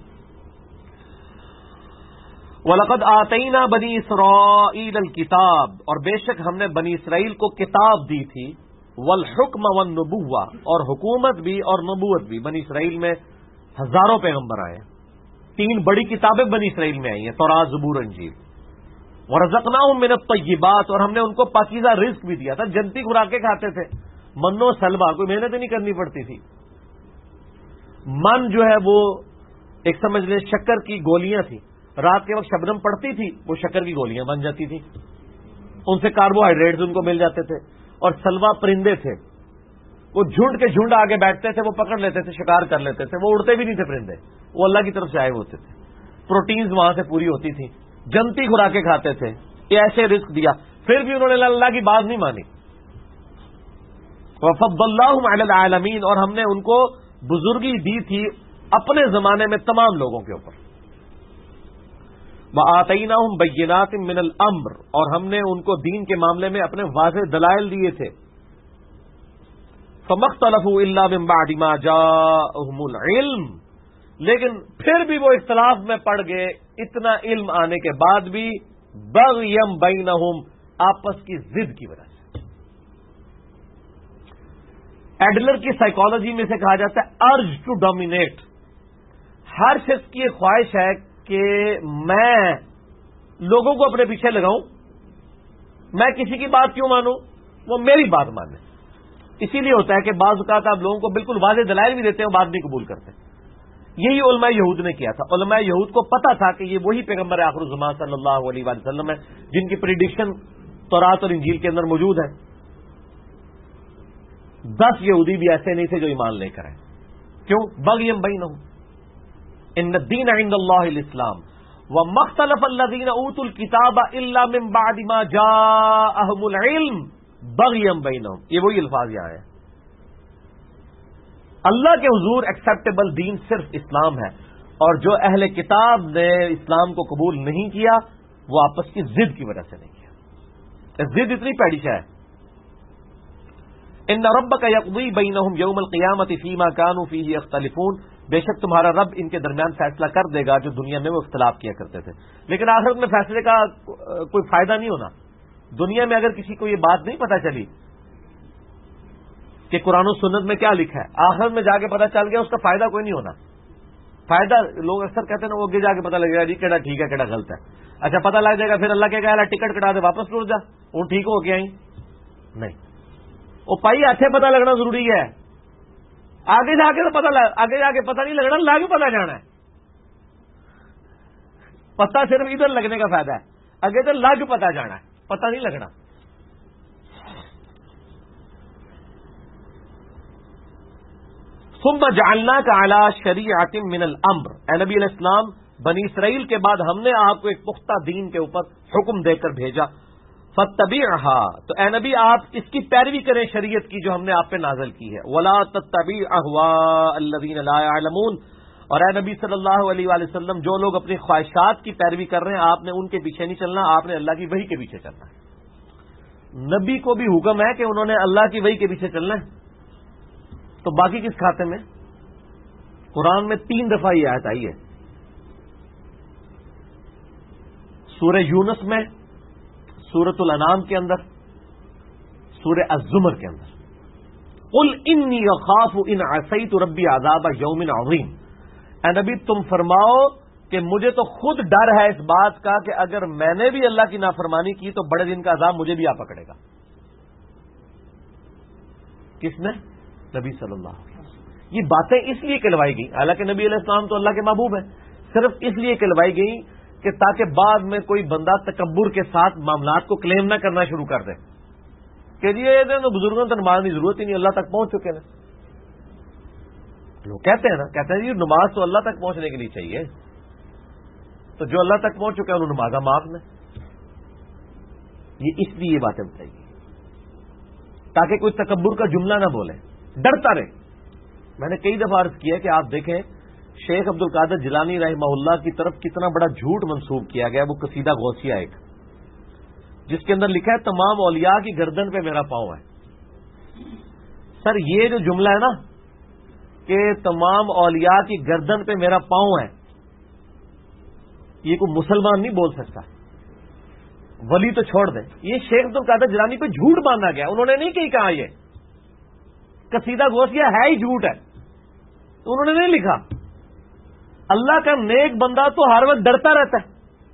وَلَقَدْ آتَيْنَا بَنِي إِسْرَائِيلَ الْكِتَابَ، اور بے شک ہم نے بنی اسرائیل کو کتاب دی تھی. والحکم والنبوہ، اور حکومت بھی اور نبوت بھی. بنی اسرائیل میں ہزاروں پیغمبر آئے ہیں. 3 بڑی کتابیں بنی اسرائیل میں آئی ہیں، تورات، زبور، انجیل. ورزقناہم من الطیبات، اور ہم نے ان کو پاکیزہ رزق بھی دیا تھا. جنتی خوراکیں کھاتے تھے، من و سلوا، کوئی محنت نہیں کرنی پڑتی تھی. من جو ہے وہ ایک سمجھ لیں شکر کی گولیاں تھیں. رات کے وقت شبنم پڑتی تھی، وہ شکر کی گولیاں بن جاتی تھیں. ان سے کاربوہائیڈریٹس ان کو مل جاتے تھے. اور سلوا پرندے تھے، وہ جھنڈ کے جھنڈ آگے بیٹھتے تھے، وہ پکڑ لیتے تھے، شکار کر لیتے تھے. وہ اڑتے بھی نہیں تھے پرندے، وہ اللہ کی طرف سے آئے ہوتے تھے. پروٹینز وہاں سے پوری ہوتی تھی. جنتی خوراکیں کھاتے تھے. یہ ایسے رزق دیا. پھر بھی انہوں نے اللہ کی بات نہیں مانی. وَفَضَّلْنَاهُمْ عَلَى الْعَالَمِينَ، اور ہم نے ان کو بزرگی دی تھی اپنے زمانے میں تمام لوگوں کے اوپر. وَآتَيْنَاهُمْ بَيِّنَاتٍ مِّنَ الْأَمْرِ، اور ہم نے ان کو دین کے معاملے میں اپنے واضح دلائل دیے تھے. فَمَا اخْتَلَفُوا إِلَّا مِن بَعْدِ مَا جَاءَهُمُ الْعِلْمُ، لیکن پھر بھی وہ اختلاف میں پڑ گئے اتنا علم آنے کے بعد بھی، بغیم بینہم، آپس کی ضد کی وجہ سے. ایڈلر کی سائیکالوجی میں سے کہا جاتا ہے ارج ٹو ڈومینیٹ. ہر شخص کی یہ خواہش ہے کہ میں لوگوں کو اپنے پیچھے لگاؤں، میں کسی کی بات کیوں مانوں، وہ میری بات مانے. اسی لیے ہوتا ہے کہ بعض اوقات آپ لوگوں کو بالکل واضح دلائل بھی دیتے ہیں، بات نہیں قبول کرتے. یہی علماء یہود نے کیا تھا. علماء یہود کو پتا تھا کہ یہ وہی پیغمبر آخر الزمان صلی اللہ علیہ وآلہ وسلم ہے جن کی پریڈکشن تورات اور انجیل کے اندر موجود ہے. 10 یہودی بھی ایسے نہیں تھے جو ایمان لے کر آئے. کیوں؟ بغیم بینہم، ان الدین عند اللہ الاسلام وما اختلف الذین اوتوا الکتاب الا من بعد ما جاءہم العلم بغیم بینہم. یہ وہی الفاظ یہاں ہیں. اللہ کے حضور ایکسیپٹیبل دین صرف اسلام ہے، اور جو اہل کتاب نے اسلام کو قبول نہیں کیا وہ آپس کی ضد کی وجہ سے نہیں کیا. ضد اتنی پیڑی ہے. ان ربک یقضی بینہم یوم القیامۃ فیما کانوا فیہ یختلفون، بے شک تمہارا رب ان کے درمیان فیصلہ کر دے گا جو دنیا میں وہ اختلاف کیا کرتے تھے. لیکن آخرت میں فیصلے کا کوئی فائدہ نہیں ہونا. دنیا میں اگر کسی کو یہ بات نہیں پتہ چلی کہ قرآن و سنت میں کیا لکھا ہے، آخرت میں جا کے پتہ چل گیا، اس کا فائدہ کوئی نہیں ہونا. فائدہ لوگ اکثر کہتے ہیں نا، وہ آگے جا کے پتہ لگے گا جی کہڑا ٹھیک ہے کہڑا غلط ہے. اچھا پتہ لگ جائے گا، پھر اللہ کہے گا ٹکٹ کٹا دے واپس لوٹ جا، وہ ٹھیک ہو کے آئی. نہیں، وہ پائی ہاتھے پتہ لگنا ضروری ہے. آگے جا کے تو آگے جا کے پتہ نہیں لگنا، لاگے پتہ جانا ہے. پتہ صرف ادھر لگنے کا فائدہ ہے، آگے تو لاگ پتہ جانا ہے، پتہ نہیں لگنا. ثم جعلناک علی شریعۃ من الامر، اے نبی علیہ السلام بنی اسرائیل کے بعد ہم نے آپ کو ایک پختہ دین کے اوپر حکم دے کر بھیجا. فاتبعھا، تو اے نبی آپ اس کی پیروی کریں شریعت کی جو ہم نے آپ پہ نازل کی ہے. ولا تتبع اہواء الذین لا یعلمون، اور اے نبی صلی اللہ علیہ وآلہ وسلم جو لوگ اپنی خواہشات کی پیروی کر رہے ہیں آپ نے ان کے پیچھے نہیں چلنا، آپ نے اللہ کی وحی کے پیچھے چلنا ہے. نبی کو بھی حکم ہے کہ انہوں نے اللہ کی وحی کے پیچھے چلنا ہے. تو باقی کس کھاتے میں؟ قرآن میں 3 دفعہ یہ آیت آئی ہے. سورہ یونس میں، سورۃ الانعام کے اندر، سورہ الزمر کے اندر. قل انی اخاف ان عصیت ربی عذاب یوم عظیم، اے نبی تم فرماؤ کہ مجھے تو خود ڈر ہے اس بات کا کہ اگر میں نے بھی اللہ کی نافرمانی کی تو بڑے دن کا عذاب مجھے بھی آ پکڑے گا. کس نے؟ نبی صلی اللہ علیہ وسلم. یہ باتیں اس لیے کہلوائی گئی، حالانکہ نبی علیہ السلام تو اللہ کے محبوب ہیں، صرف اس لیے کہلوائی گئی کہ تاکہ بعد میں کوئی بندہ تکبر کے ساتھ معاملات کو کلیم نہ کرنا شروع کر دے کہ جی یہ تو بزرگوں تو نماز کی ضرورت ہی نہیں، اللہ تک پہنچ چکے نا. لوگ کہتے ہیں نا، کہتے ہیں جی نماز تو اللہ تک پہنچنے کے لیے چاہیے، تو جو اللہ تک پہنچ چکے ہیں انہوں نمازہ معاف نے. یہ اس لیے یہ باتیں بتائی گئی تاکہ کوئی تکبر کا جملہ نہ بولے، ڈرتا رہے. میں نے کئی دفعہ عرض کیا کہ آپ دیکھیں شیخ عبد القادر جیلانی رحمہ اللہ کی طرف کتنا بڑا جھوٹ منسوب کیا گیا. وہ قصیدہ غوثیہ ایک جس کے اندر لکھا ہے تمام اولیاء کی گردن پہ میرا پاؤں ہے. سر یہ جو جملہ ہے نا کہ تمام اولیاء کی گردن پہ میرا پاؤں ہے، یہ کوئی مسلمان نہیں بول سکتا. ولی تو چھوڑ دیں، یہ شیخ عبد القادر جیلانی پہ جھوٹ باندھا گیا. انہوں نے نہیں کہا یہ قصیدہ غوثیہ ہے ہی جھوٹ ہے، تو انہوں نے نہیں لکھا. اللہ کا نیک بندہ تو ہر وقت ڈرتا رہتا ہے.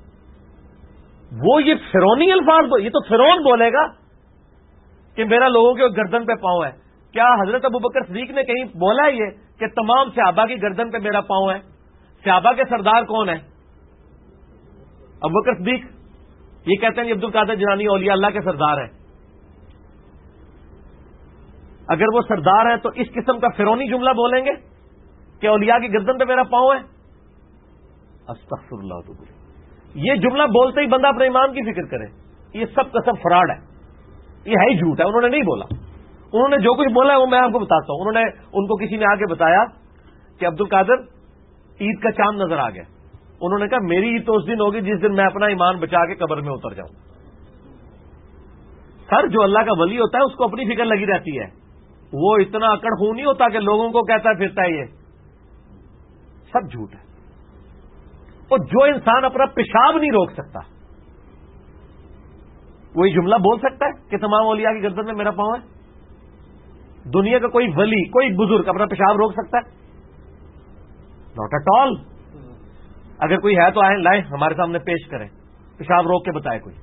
وہ یہ فرعونی الفاظ، یہ تو فرعون بولے گا کہ میرا لوگوں کے گردن پہ پاؤں ہے. کیا حضرت ابوبکر صدیق نے کہیں بولا ہے یہ کہ تمام صحابہ کی گردن پہ میرا پاؤں ہے؟ صحابہ کے سردار کون ہے؟ ابوبکر صدیق. یہ کہتے ہیں کہ عبد القادر جیلانی اولیاء اللہ کے سردار ہیں. اگر وہ سردار ہیں تو اس قسم کا فرعونی جملہ بولیں گے کہ اولیاء کی گردن پہ میرا پاؤں ہے؟ استغفر اللہ. یہ جملہ بولتے ہی بندہ اپنے ایمان کی فکر کرے. یہ سب کا سب فراڈ ہے، یہ ہے ہی جھوٹ ہے. انہوں نے نہیں بولا، انہوں نے جو کچھ بولا ہے وہ میں آپ کو بتاتا ہوں. انہوں نے ان کو کسی نے آ کے بتایا کہ عبد القادر عید کا چاند نظر آ گیا. انہوں نے کہا میری عید تو اس دن ہوگی جس دن میں اپنا ایمان بچا کے قبر میں اتر جاؤں. سر جو اللہ کا ولی ہوتا ہے اس کو اپنی فکر لگی رہتی ہے، وہ اتنا اکڑ خون نہیں ہوتا کہ لوگوں کو کہتا پھرتا ہے. یہ سب جھوٹ ہے. اور جو انسان اپنا پیشاب نہیں روک سکتا وہ یہ جملہ بول سکتا ہے کہ تمام اولیاء کی گردن میں میرا پاؤں ہے؟ دنیا کا کوئی ولی کوئی بزرگ اپنا پیشاب روک سکتا ہے؟ Not at all. اگر کوئی ہے تو آئیں لائیں ہمارے سامنے پیش کریں، پیشاب روک کے بتائے کوئی.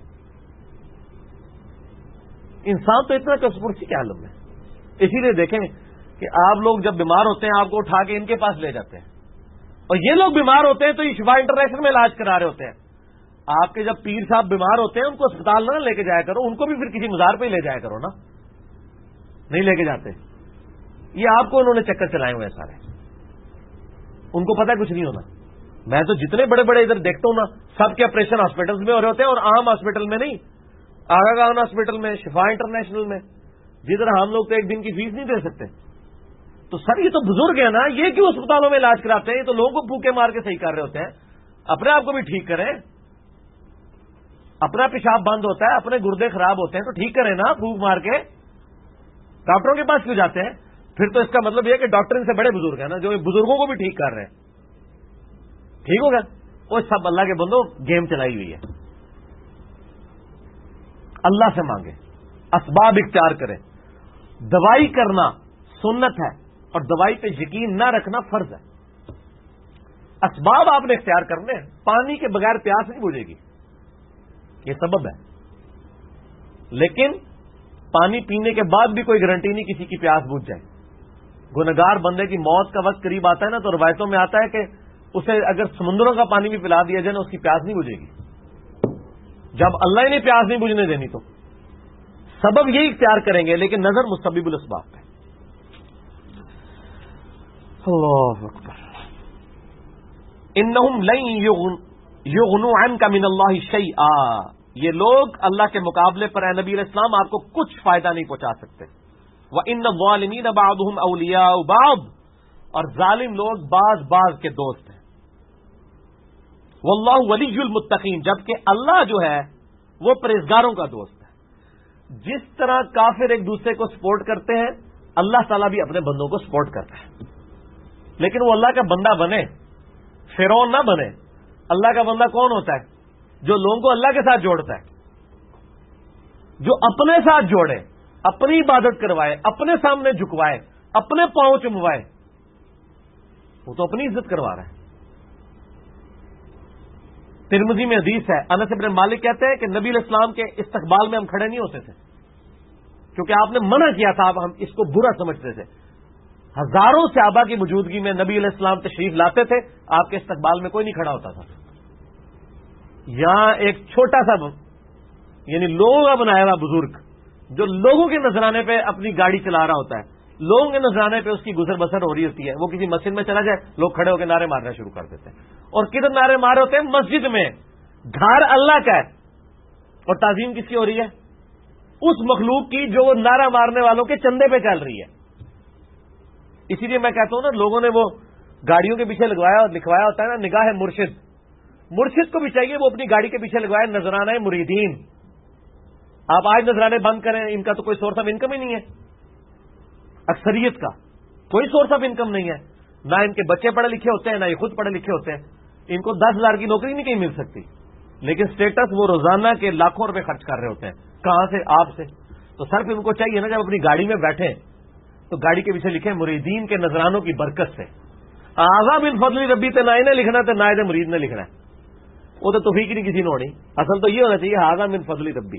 انسان تو اتنا کسپرسی کے عالم میں. اسی لیے دیکھیں کہ آپ لوگ جب بیمار ہوتے ہیں آپ کو اٹھا کے ان کے پاس لے جاتے ہیں، اور یہ لوگ بیمار ہوتے ہیں تو یہ شفا انٹرنیشنل میں علاج کرا رہے ہوتے ہیں. آپ کے جب پیر صاحب بیمار ہوتے ہیں ان کو اسپتال نہ لے کے جایا کرو، ان کو بھی پھر کسی مزار پہ ہی لے جایا کرو نا. نہیں لے کے جاتے. یہ آپ کو انہوں نے چکر چلائے ہوئے ہیں سارے، ان کو پتہ کچھ نہیں ہونا. میں تو جتنے بڑے بڑے ادھر دیکھتا ہوں نا سب کے آپریشن ہاسپٹل میں ہو رہے ہوتے ہیں، اور عام ہاسپٹل میں نہیں، آگا خان ہاسپٹل میں، شفا انٹرنیشنل میں، جدھر ہم لوگ تو ایک دن کی فیس نہیں دے سکتے. تو سر یہ تو بزرگ ہے نا، یہ کیوں اسپتالوں میں علاج کراتے ہیں؟ یہ تو لوگوں کو پھوکے مار کے صحیح کر رہے ہوتے ہیں. اپنے آپ کو بھی ٹھیک کریں. اپنا پیشاب بند ہوتا ہے، اپنے گردے خراب ہوتے ہیں تو ٹھیک کریں نا پھوک مار کے. ڈاکٹروں کے پاس کیوں جاتے ہیں؟ پھر تو اس کا مطلب یہ کہ ڈاکٹر ان سے بڑے بزرگ ہیں نا جو بزرگوں کو بھی ٹھیک کر رہے ہیں. ٹھیک ہوگا؟ وہ سب اللہ کے بندوں گیم چلائی ہوئی ہے. اللہ سے مانگے، اسباب اختیار کریں. دوائی کرنا سنت ہے اور دوائی پہ یقین نہ رکھنا فرض ہے. اسباب آپ نے اختیار کرنے ہیں. پانی کے بغیر پیاس نہیں بجھے گی، یہ سبب ہے. لیکن پانی پینے کے بعد بھی کوئی گارنٹی نہیں کسی کی پیاس بجھ جائے. گنہگار بندے کی موت کا وقت قریب آتا ہے نا تو روایتوں میں آتا ہے کہ اسے اگر سمندروں کا پانی بھی پلا دیا جائے نا اس کی پیاس نہیں بجھے گی. جب اللہ نے پیاس نہیں بجھنے دینی تو سبب یہی اختیار کریں گے، لیکن نظر مسبب الاسباب پہ. اللہ اکبر. انہم لن یغنوا عنک من اللہ شیئا. یہ لوگ اللہ کے مقابلے پر اے نبی علیہ السلام آپ کو کچھ فائدہ نہیں پہنچا سکتے. وَإِنَّ الظَّالِمِينَ بَعْضُهُمْ أَوْلِيَاءُ بَعْضٍ. اور ظالم لوگ بعض کے دوست ہیں. وَاللَّهُ وَلِيُّ الْمُتَّقِينَ. جبکہ اللہ جو ہے وہ پرہیزگاروں کا دوست ہے. جس طرح کافر ایک دوسرے کو سپورٹ کرتے ہیں اللہ تعالیٰ بھی اپنے بندوں کو سپورٹ کرتا ہے. لیکن وہ اللہ کا بندہ بنے، فرعون نہ بنے. اللہ کا بندہ کون ہوتا ہے؟ جو لوگوں کو اللہ کے ساتھ جوڑتا ہے، جو اپنے ساتھ جوڑے، اپنی عبادت کروائے، اپنے سامنے جھکوائے، اپنے پاؤں چموائے. وہ تو اپنی عزت کروا رہا ہے. ترمذی میں حدیث ہے، انس بن مالک کہتے ہیں کہ نبی علیہ السلام کے استقبال میں ہم کھڑے نہیں ہوتے تھے کیونکہ آپ نے منع کیا تھا. اب ہم اس کو برا سمجھتے تھے. ہزاروں صحابہ کی موجودگی میں نبی علیہ السلام تشریف لاتے تھے، آپ کے استقبال میں کوئی نہیں کھڑا ہوتا تھا. یہاں ایک چھوٹا سا یعنی لوگوں کا بنایا ہوا بزرگ جو لوگوں کے نذرانے پہ اپنی گاڑی چلا رہا ہوتا ہے، لوگوں کے نذرانے پہ اس کی گزر بسر ہو رہی ہوتی ہے، وہ کسی مسجد میں چلا جائے لوگ کھڑے ہو کے نعرے مارنا شروع کر دیتے ہیں. اور کدھر نعرے مارے ہوتے ہیں؟ مسجد میں. گھر اللہ کا ہے اور تعظیم کس کی ہو رہی ہے؟ اس مخلوق کی جو وہ نعرہ مارنے والوں کے چندے پہ چل رہی ہے. اسی لیے میں کہتا ہوں نا لوگوں نے وہ گاڑیوں کے پیچھے لگوایا اور لکھوایا ہوتا ہے نا نگاہ مرشد. مرشد کو بھی چاہیے وہ اپنی گاڑی کے پیچھے لگوائے نذرانہ مریدین. آپ آج نذرانے بند کریں، ان کا تو کوئی سورس آف انکم ہی نہیں ہے. اکثریت کا کوئی سورس آف انکم نہیں ہے. نہ ان کے بچے پڑھے لکھے ہوتے ہیں، نہ یہ خود پڑھے لکھے ہوتے ہیں. ان کو 10,000 کی نوکری نہیں کہیں مل سکتی، لیکن سٹیٹس وہ روزانہ کے لاکھوں روپے خرچ کر رہے ہوتے ہیں. کہاں سے؟ آپ سے. تو صرف ان کو چاہیے نا جب اپنی گاڑی میں بیٹھیں تو گاڑی کے پیچھے لکھیں مریدین کے نذرانوں کی برکت سے. اعظم من فضل ربی تے نہ نے لکھنا تے نہ مرید نے لکھنا ہے. وہ تو توفیق نہیں کسی نے ہونی. اصل تو یہ ہونا چاہیے اعظم من فضل ربی.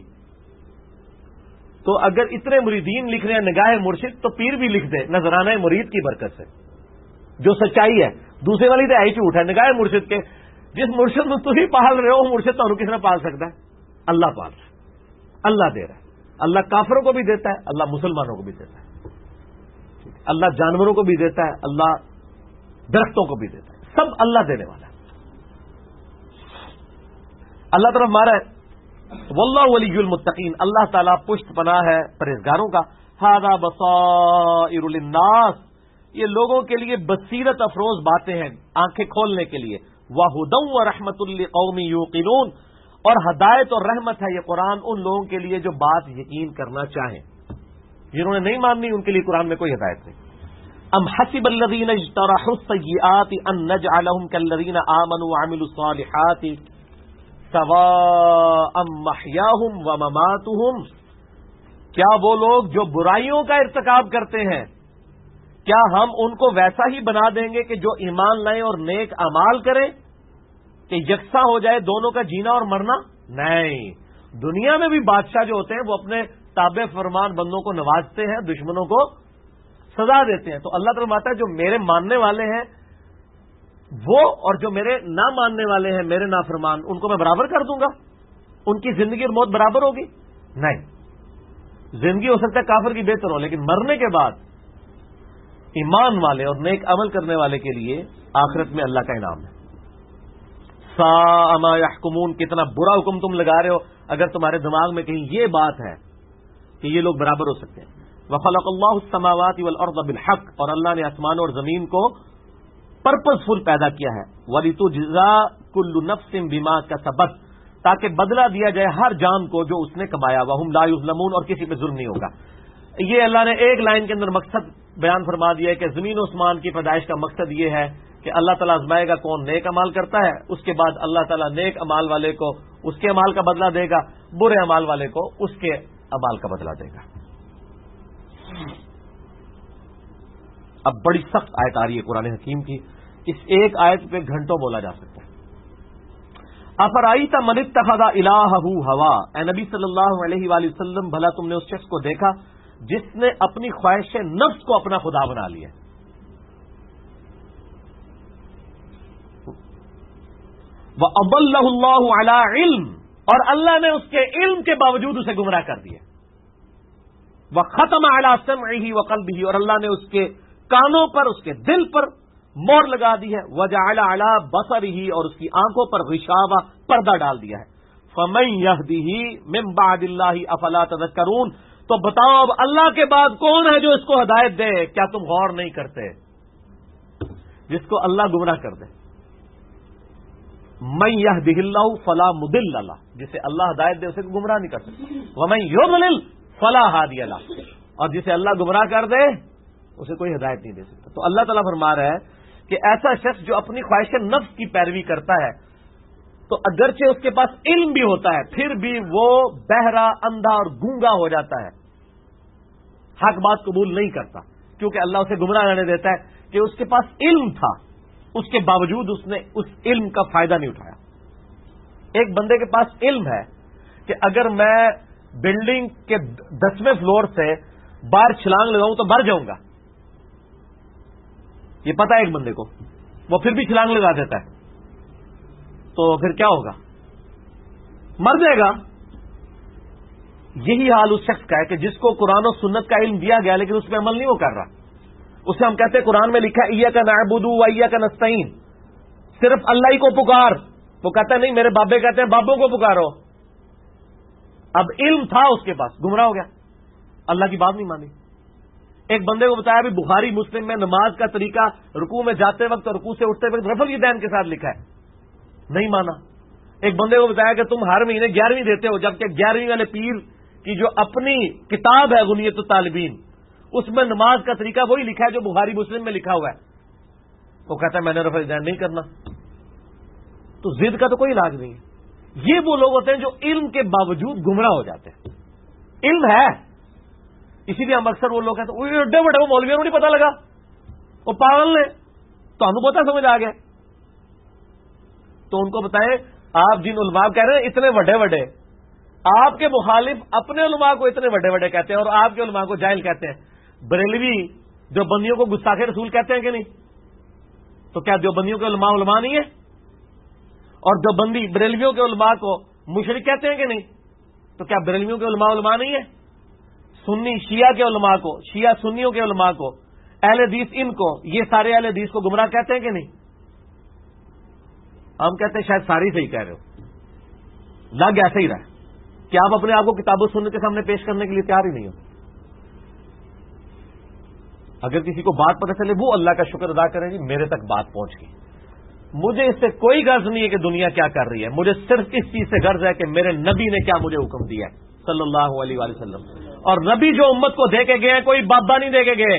تو اگر اتنے مریدین لکھ رہے ہیں نگاہ مرشد تو پیر بھی لکھ دے نذرانہ مرید کی برکت سے، جو سچائی ہے. دوسرے والی تو ہے ہی جھوٹ ہے. نگاہ مرشد کے جس مرشد کو تم پال رہے ہو مرشد تو کس نے پال سکتا ہے؟ اللہ پال رہا ہے، اللہ دے رہا ہے. اللہ کافروں کو بھی دیتا ہے، اللہ مسلمانوں کو بھی دیتا ہے. اللہ جانوروں کو بھی دیتا ہے، اللہ درختوں کو بھی دیتا ہے. سب اللہ دینے والا ہے. اللہ طرف مارا ہے واللہ ولی المتقین، اللہ تعالیٰ پشت پناہ ہے پرہیزگاروں کا. ھذا بصائر للناس، یہ لوگوں کے لیے بصیرت افروز باتیں ہیں، آنکھیں کھولنے کے لیے. وہدی ورحمۃ لقوم یوقنون، اور ہدایت اور رحمت ہے یہ قرآن ان لوگوں کے لیے جو بات یقین کرنا چاہیں. جنہوں نے نہیں ماننی ان کے لیے قرآن میں کوئی ہدایت نہیں. ام حسب الذین اجترحوا السیئات ان نجعلهم كالذین آمنوا وعملوا الصالحات سواء محیاہم ومماتہم، کیا وہ لوگ جو برائیوں کا ارتکاب کرتے ہیں، کیا ہم ان کو ویسا ہی بنا دیں گے کہ جو ایمان لائیں اور نیک اعمال کریں، کہ یکساں ہو جائے دونوں کا جینا اور مرنا؟ نہیں. دنیا میں بھی بادشاہ جو ہوتے ہیں وہ اپنے تابع فرمان بندوں کو نوازتے ہیں، دشمنوں کو سزا دیتے ہیں. تو اللہ تعالیٰ فرماتا ہے جو میرے ماننے والے ہیں وہ اور جو میرے نہ ماننے والے ہیں میرے نافرمان، ان کو میں برابر کر دوں گا؟ ان کی زندگی اور موت برابر ہوگی؟ نہیں. زندگی ہو سکتا ہے کافر کی بہتر ہو، لیکن مرنے کے بعد ایمان والے اور نیک عمل کرنے والے کے لیے آخرت میں اللہ کا انعام ہے. ساء ما یحکمون، کتنا برا حکم تم لگا رہے ہو اگر تمہارے دماغ میں کہیں یہ بات ہے کہ یہ لوگ برابر ہو سکتے ہیں. وخلق اللہ السماوات والارض بالحق، اور اللہ نے آسمان اور زمین کو پرپز فل پیدا کیا ہے. وَلِتُجْزَى كُلُّ نَفْسٍ بِمَا كَسَبَتْ، تاکہ بدلہ دیا جائے ہر جان کو جو اس نے کمایا. وَهُمْ لَا يُظْلَمُونَ، اور کسی پہ ظلم نہیں ہوگا. یہ اللہ نے ایک لائن کے اندر مقصد بیان فرما دیا ہے کہ زمین و آسمان کی پیدائش کا مقصد یہ ہے کہ اللہ تعالیٰ آزمائے گا کون نیک امال کرتا ہے، اس کے بعد اللہ تعالیٰ نیک امال والے کو اس کے امال کا بدلہ دے گا، برے امال والے کو اس کے امال کا بدلہ دے گا. اب بڑی سخت آیت آ رہی ہے قرآن حکیم کی، اس ایک آیت پہ گھنٹوں بولا جا سکتا ہے. افرائیت من اتخذ الہہ ہوا، اے نبی صلی اللہ علیہ وآلہ وسلم بھلا تم نے اس شخص کو دیکھا جس نے اپنی خواہش نفس کو اپنا خدا بنا لیا. وَأَضَلَّهُ اللَّهُ عَلَىٰ عِلْمٍ، اور اللہ نے اس کے علم کے باوجود اسے گمراہ کر دیا. وَخَتَمَ عَلَىٰ سَمْعِهِ وَقَلْبِهِ، اور اللہ نے اس کے کانوں پر اس کے دل پر مور لگا دی ہے. وَجَعَلَ عَلَىٰ بَصَرِهِ، اور اس کی آنکھوں پر غشاوہ پردہ ڈال دیا ہے. فَمَن يَهْدِهِ مِن بَعْدِ اللَّهِ أَفَلَا تَذَكَّرُونَ، تو بتاؤ اب اللہ کے بعد کون ہے جو اس کو ہدایت دے؟ کیا تم غور نہیں کرتے؟ جس کو اللہ گمراہ کر دے. من يهده الله فلا مضل له، جسے اللہ ہدایت دے اسے گمراہ نہیں کر سکتا. ومن يضلل فلا هادي له، اور جسے اللہ گمراہ کر دے اسے کوئی ہدایت نہیں دے سکتا. تو اللہ تعالیٰ فرما رہا ہے کہ ایسا شخص جو اپنی خواہش نفس کی پیروی کرتا ہے تو اگرچہ اس کے پاس علم بھی ہوتا ہے پھر بھی وہ بہرا، اندھا اور گونگا ہو جاتا ہے، حق بات قبول نہیں کرتا، کیونکہ اللہ اسے گمراہ رہنے دیتا ہے کہ اس کے پاس علم تھا، اس کے باوجود اس نے اس علم کا فائدہ نہیں اٹھایا. ایک بندے کے پاس علم ہے کہ اگر میں بلڈنگ کے 10ویں فلور سے باہر چھلانگ لگاؤں تو مر جاؤں گا، یہ پتا ہے ایک بندے کو، وہ پھر بھی چھلانگ لگا دیتا ہے، تو پھر کیا ہوگا؟ مر جائے گا. یہی حال اس شخص کا ہے کہ جس کو قرآن و سنت کا علم دیا گیا لیکن اس پہ عمل نہیں وہ کر رہا. اسے ہم کہتے ہیں قرآن میں لکھا ہے ایاک نعبد و ایاک نستعین، صرف اللہ ہی کو پکار. وہ کہتا ہے نہیں، میرے بابے کہتے ہیں بابوں کو پکارو. اب علم تھا اس کے پاس، گمراہ ہو گیا، اللہ کی بات نہیں مانی. ایک بندے کو بتایا بھی بخاری مسلم میں نماز کا طریقہ رکوع میں جاتے وقت اور رکوع سے اٹھتے وقت رفع الیدین کے ساتھ لکھا ہے، نہیں مانا. ایک بندے کو بتایا کہ تم ہر مہینے 11ویں دیتے ہو، جبکہ 11ویں والے پیر کی جو اپنی کتاب ہے غنیۃ الطالبین اس میں نماز کا طریقہ وہی لکھا ہے جو بخاری مسلم میں لکھا ہوا ہے. وہ کہتا ہے میں نے رفع الیدین نہیں کرنا. تو ضد کا تو کوئی علاج نہیں ہے. یہ وہ لوگ ہوتے ہیں جو علم کے باوجود گمراہ ہو جاتے ہیں. علم ہے، اسی لیے ہم اکثر وہ لوگ کہتے ہیں ایڈے بڑے وہ مولویوں کو نہیں پتا لگا، وہ پاگل نے، تو ہم پتا سمجھ آ گیا. تو ان کو بتائیں آپ جن علماء کہہ رہے ہیں اتنے بڑے بڑے، آپ کے مخالف اپنے علماء کو اتنے بڑے بڑے کہتے ہیں اور آپ کے علماء کو جاہل کہتے ہیں. بریلوی جو بندیوں کو گستاخ رسول کہتے ہیں کہ نہیں؟ تو کیا جو بندیوں کے علماء علماء نہیں ہے؟ اور جو بندی بریلویوں کے علماء کو مشرک کہتے ہیں کہ نہیں؟ تو کیا بریلویوں کے علماء علماء نہیں ہے؟ سنی شیعہ کے علماء کو، شیعہ سنیوں کے علماء کو، اہل حدیث ان کو، یہ سارے اہل حدیث کو گمراہ کہتے ہیں کہ نہیں؟ ہم کہتے ہیں شاید ساری صحیح کہہ رہے ہو، لگ ایسے ہی رہا. کہ آپ اپنے آپ کو کتاب و سنت کے سامنے پیش کرنے کے لیے تیار ہی نہیں ہو. اگر کسی کو بات پتہ چلے وہ اللہ کا شکر ادا کرے جی میرے تک بات پہنچ گئی. مجھے اس سے کوئی غرض نہیں ہے کہ دنیا کیا کر رہی ہے, مجھے صرف اس چیز سے غرض ہے کہ میرے نبی نے کیا مجھے حکم دیا ہے صلی اللہ علیہ وآلہ وسلم. اور نبی جو امت کو دے کے گئے ہیں کوئی بابا نہیں دے کے گئے.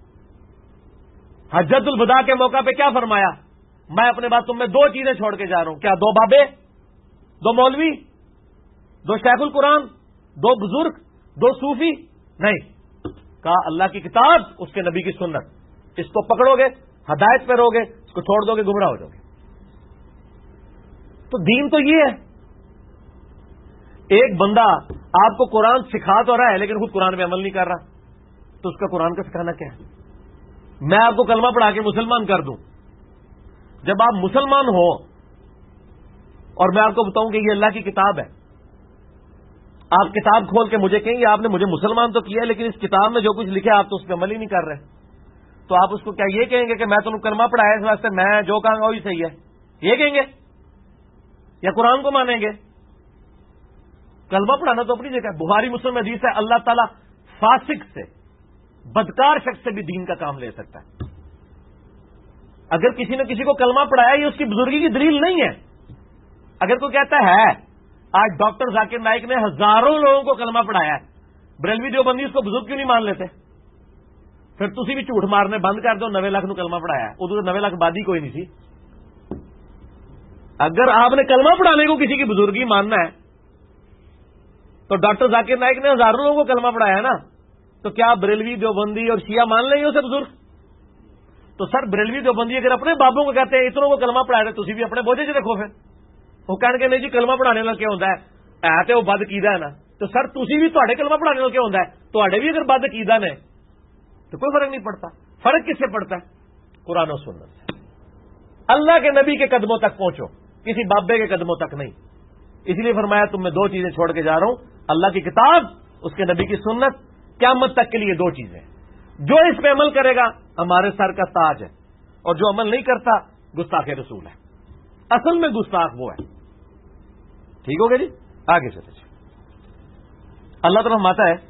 حجۃ الوداع کے موقع پہ کیا فرمایا؟ میں اپنے بعد تم میں دو چیزیں چھوڑ کے جا رہا ہوں. کیا؟ دو بابے, دو مولوی, دو شیخ القرآن, دو بزرگ, دو صوفی نہیں. کہا اللہ کی کتاب, اس کے نبی کی سنت. اس کو پکڑو گے ہدایت پہ رہو گے, اس کو چھوڑ دو گے گمراہ ہو جاؤ گے. تو دین تو یہ ہے. ایک بندہ آپ کو قرآن سکھا تو رہا ہے لیکن خود قرآن پہ عمل نہیں کر رہا, تو اس کا قرآن کا سکھانا کیا ہے؟ میں آپ کو کلمہ پڑھا کے مسلمان کر دوں, جب آپ مسلمان ہو اور میں آپ کو بتاؤں کہ یہ اللہ کی کتاب ہے, آپ کتاب کھول کے مجھے کہیں گے آپ نے مجھے مسلمان تو کیا لیکن اس کتاب میں جو کچھ لکھا آپ تو اس پہ عمل ہی نہیں کر رہے, تو آپ اس کو کیا یہ کہیں گے کہ میں تمہیں کلمہ پڑھایا اس واسطے میں جو کہوں گا وہی صحیح ہے, یہ کہیں گے یا قرآن کو مانیں گے؟ کلمہ پڑھانا تو اپنی جگہ ہے. بخاری مسلم حدیث ہے اللہ تعالیٰ فاسق سے, بدکار شخص سے بھی دین کا کام لے سکتا ہے. اگر کسی نے کسی کو کلمہ پڑھایا یہ اس کی بزرگی کی دلیل نہیں ہے. اگر کوئی کہتا ہے آج ڈاکٹر ذاکر نائک نے ہزاروں لوگوں کو کلمہ پڑھایا ہے, بریلوی دیوبندی اس کو بزرگ کیوں نہیں مان لیتے؟ پھر تسی بھی جھوٹ مارنے بند کر دو. 90 لاکھ نو کلمہ پڑھایا ہے, ادھر 90 لاکھ بادی کوئی نہیں سی. اگر آپ نے کلمہ پڑھانے کو کسی کی بزرگی ماننا ہے تو ڈاکٹر ذاکر نائک نے ہزاروں لوگوں کو کلمہ پڑھایا ہے نا, تو کیا بریلوی دیوبندی اور شیعہ مان لیں گے اسے بزرگ؟ تو سر بریلوی دیوبندی اگر اپنے بابوں کو کہتے ہیں اتنوں کو کلمہ پڑھایا تو تسی بھی اپنے بوجھے چ رکھو. پھر وہ کہنے کے نہیں جی کلمہ پڑھانے والا کیا ہوتا ہے تے وہ بد عقیدہ ہے نا, تو سر تسی بھی تواڈے کلمہ پڑھانے والا کیا ہوتا ہے, تواڈے بھی اگر بد عقیدہ نے تو کوئی فرق نہیں پڑتا. فرق کس سے پڑتا ہے؟ قرآن و سنت سے. اللہ کے نبی کے قدموں تک پہنچو, کسی بابے کے قدموں تک نہیں. اس لیے فرمایا تم میں دو چیزیں چھوڑ کے جا رہا ہوں, اللہ کی کتاب, اس کے نبی کی سنت. قیامت تک کے لیے دو چیزیں, جو اس پہ عمل کرے گا ہمارے سر کا تاج ہے, اور جو عمل نہیں کرتا گستاخ رسول ہے. اصل میں گستاخ وہ ہے. ٹھیک ہو گیا جی, آگے چلتے ہیں. اللہ تعالیٰ فرماتا ہے